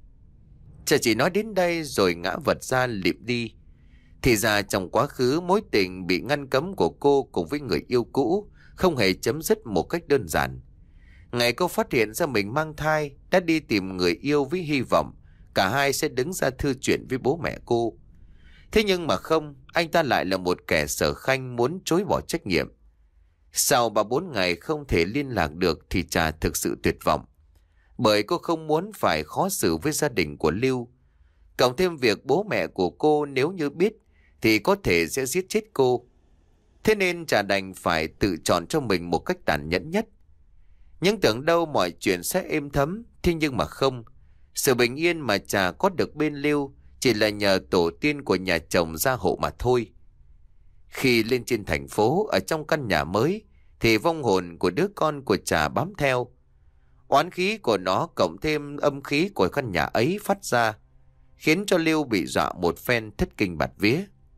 Trà chỉ nói đến đây rồi ngã vật ra lịm đi. Thì ra trong quá khứ, mối tình bị ngăn cấm của cô cùng với người yêu cũ không hề chấm dứt một cách đơn giản. Ngày cô phát hiện ra mình mang thai, đã đi tìm người yêu với hy vọng cả hai sẽ đứng ra thư chuyện với bố mẹ cô. Thế nhưng mà không, anh ta lại là một kẻ sở khanh muốn chối bỏ trách nhiệm. Sau ba bốn ngày không thể liên lạc được thì Trà thực sự tuyệt vọng. Bởi cô không muốn phải khó xử với gia đình của Lưu. Cộng thêm việc bố mẹ của cô nếu như biết thì có thể sẽ giết chết cô. Thế nên Trà đành phải tự chọn cho mình một cách tàn nhẫn nhất. Nhưng tưởng đâu mọi chuyện sẽ êm thấm, thế nhưng mà không. Sự bình yên mà Trà có được bên Lưu chỉ là nhờ tổ tiên của nhà chồng gia hộ mà thôi. Khi lên trên thành phố, ở trong căn nhà mới, thì vong hồn của đứa con của Trà bám theo. Oán khí của nó cộng thêm âm khí của căn nhà ấy phát ra, khiến cho Lưu bị dọa một phen thất kinh bạt vía.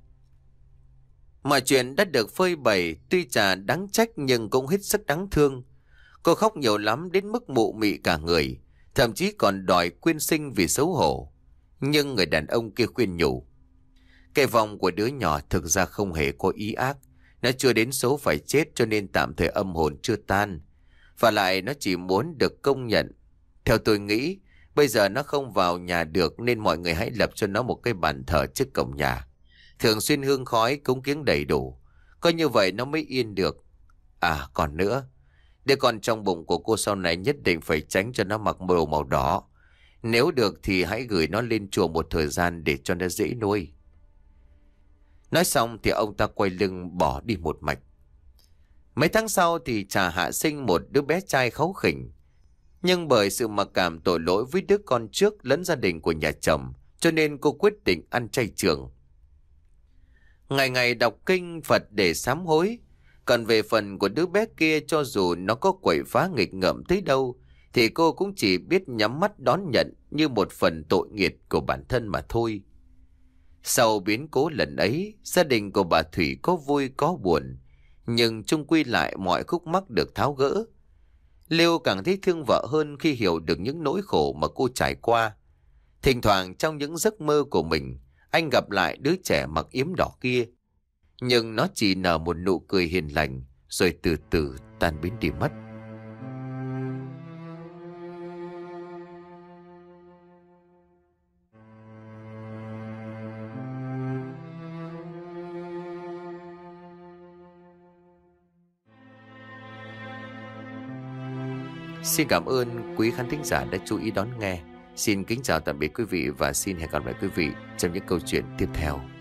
Mọi chuyện đã được phơi bày, tuy Trà đáng trách nhưng cũng hết sức đáng thương. Cô khóc nhiều lắm đến mức mụ mị cả người, thậm chí còn đòi quyên sinh vì xấu hổ. Nhưng người đàn ông kia khuyên nhủ. Cái vong của đứa nhỏ thực ra không hề có ý ác. Nó chưa đến số phải chết cho nên tạm thời âm hồn chưa tan. Và lại nó chỉ muốn được công nhận. Theo tôi nghĩ, bây giờ nó không vào nhà được nên mọi người hãy lập cho nó một cái bàn thờ trước cổng nhà. Thường xuyên hương khói cúng kiếng đầy đủ. Có như vậy nó mới yên được. À còn nữa, đứa con trong bụng của cô sau này nhất định phải tránh cho nó mặc đồ màu đỏ. Nếu được thì hãy gửi nó lên chùa một thời gian để cho nó dễ nuôi. Nói xong thì ông ta quay lưng bỏ đi một mạch. Mấy tháng sau thì Trà hạ sinh một đứa bé trai kháu khỉnh. Nhưng bởi sự mặc cảm tội lỗi với đứa con trước lẫn gia đình của nhà chồng, cho nên cô quyết định ăn chay trường. Ngày ngày đọc kinh Phật để sám hối. Còn về phần của đứa bé kia, cho dù nó có quậy phá nghịch ngợm tới đâu thì cô cũng chỉ biết nhắm mắt đón nhận như một phần tội nghiệp của bản thân mà thôi. Sau biến cố lần ấy, gia đình của bà Thủy có vui có buồn, nhưng chung quy lại mọi khúc mắc được tháo gỡ. Liêu càng thấy thương vợ hơn khi hiểu được những nỗi khổ mà cô trải qua. Thỉnh thoảng trong những giấc mơ của mình, anh gặp lại đứa trẻ mặc yếm đỏ kia. Nhưng nó chỉ nở một nụ cười hiền lành, rồi từ từ tan biến đi mất. Xin cảm ơn quý khán thính giả đã chú ý đón nghe. Xin kính chào tạm biệt quý vị và xin hẹn gặp lại quý vị trong những câu chuyện tiếp theo.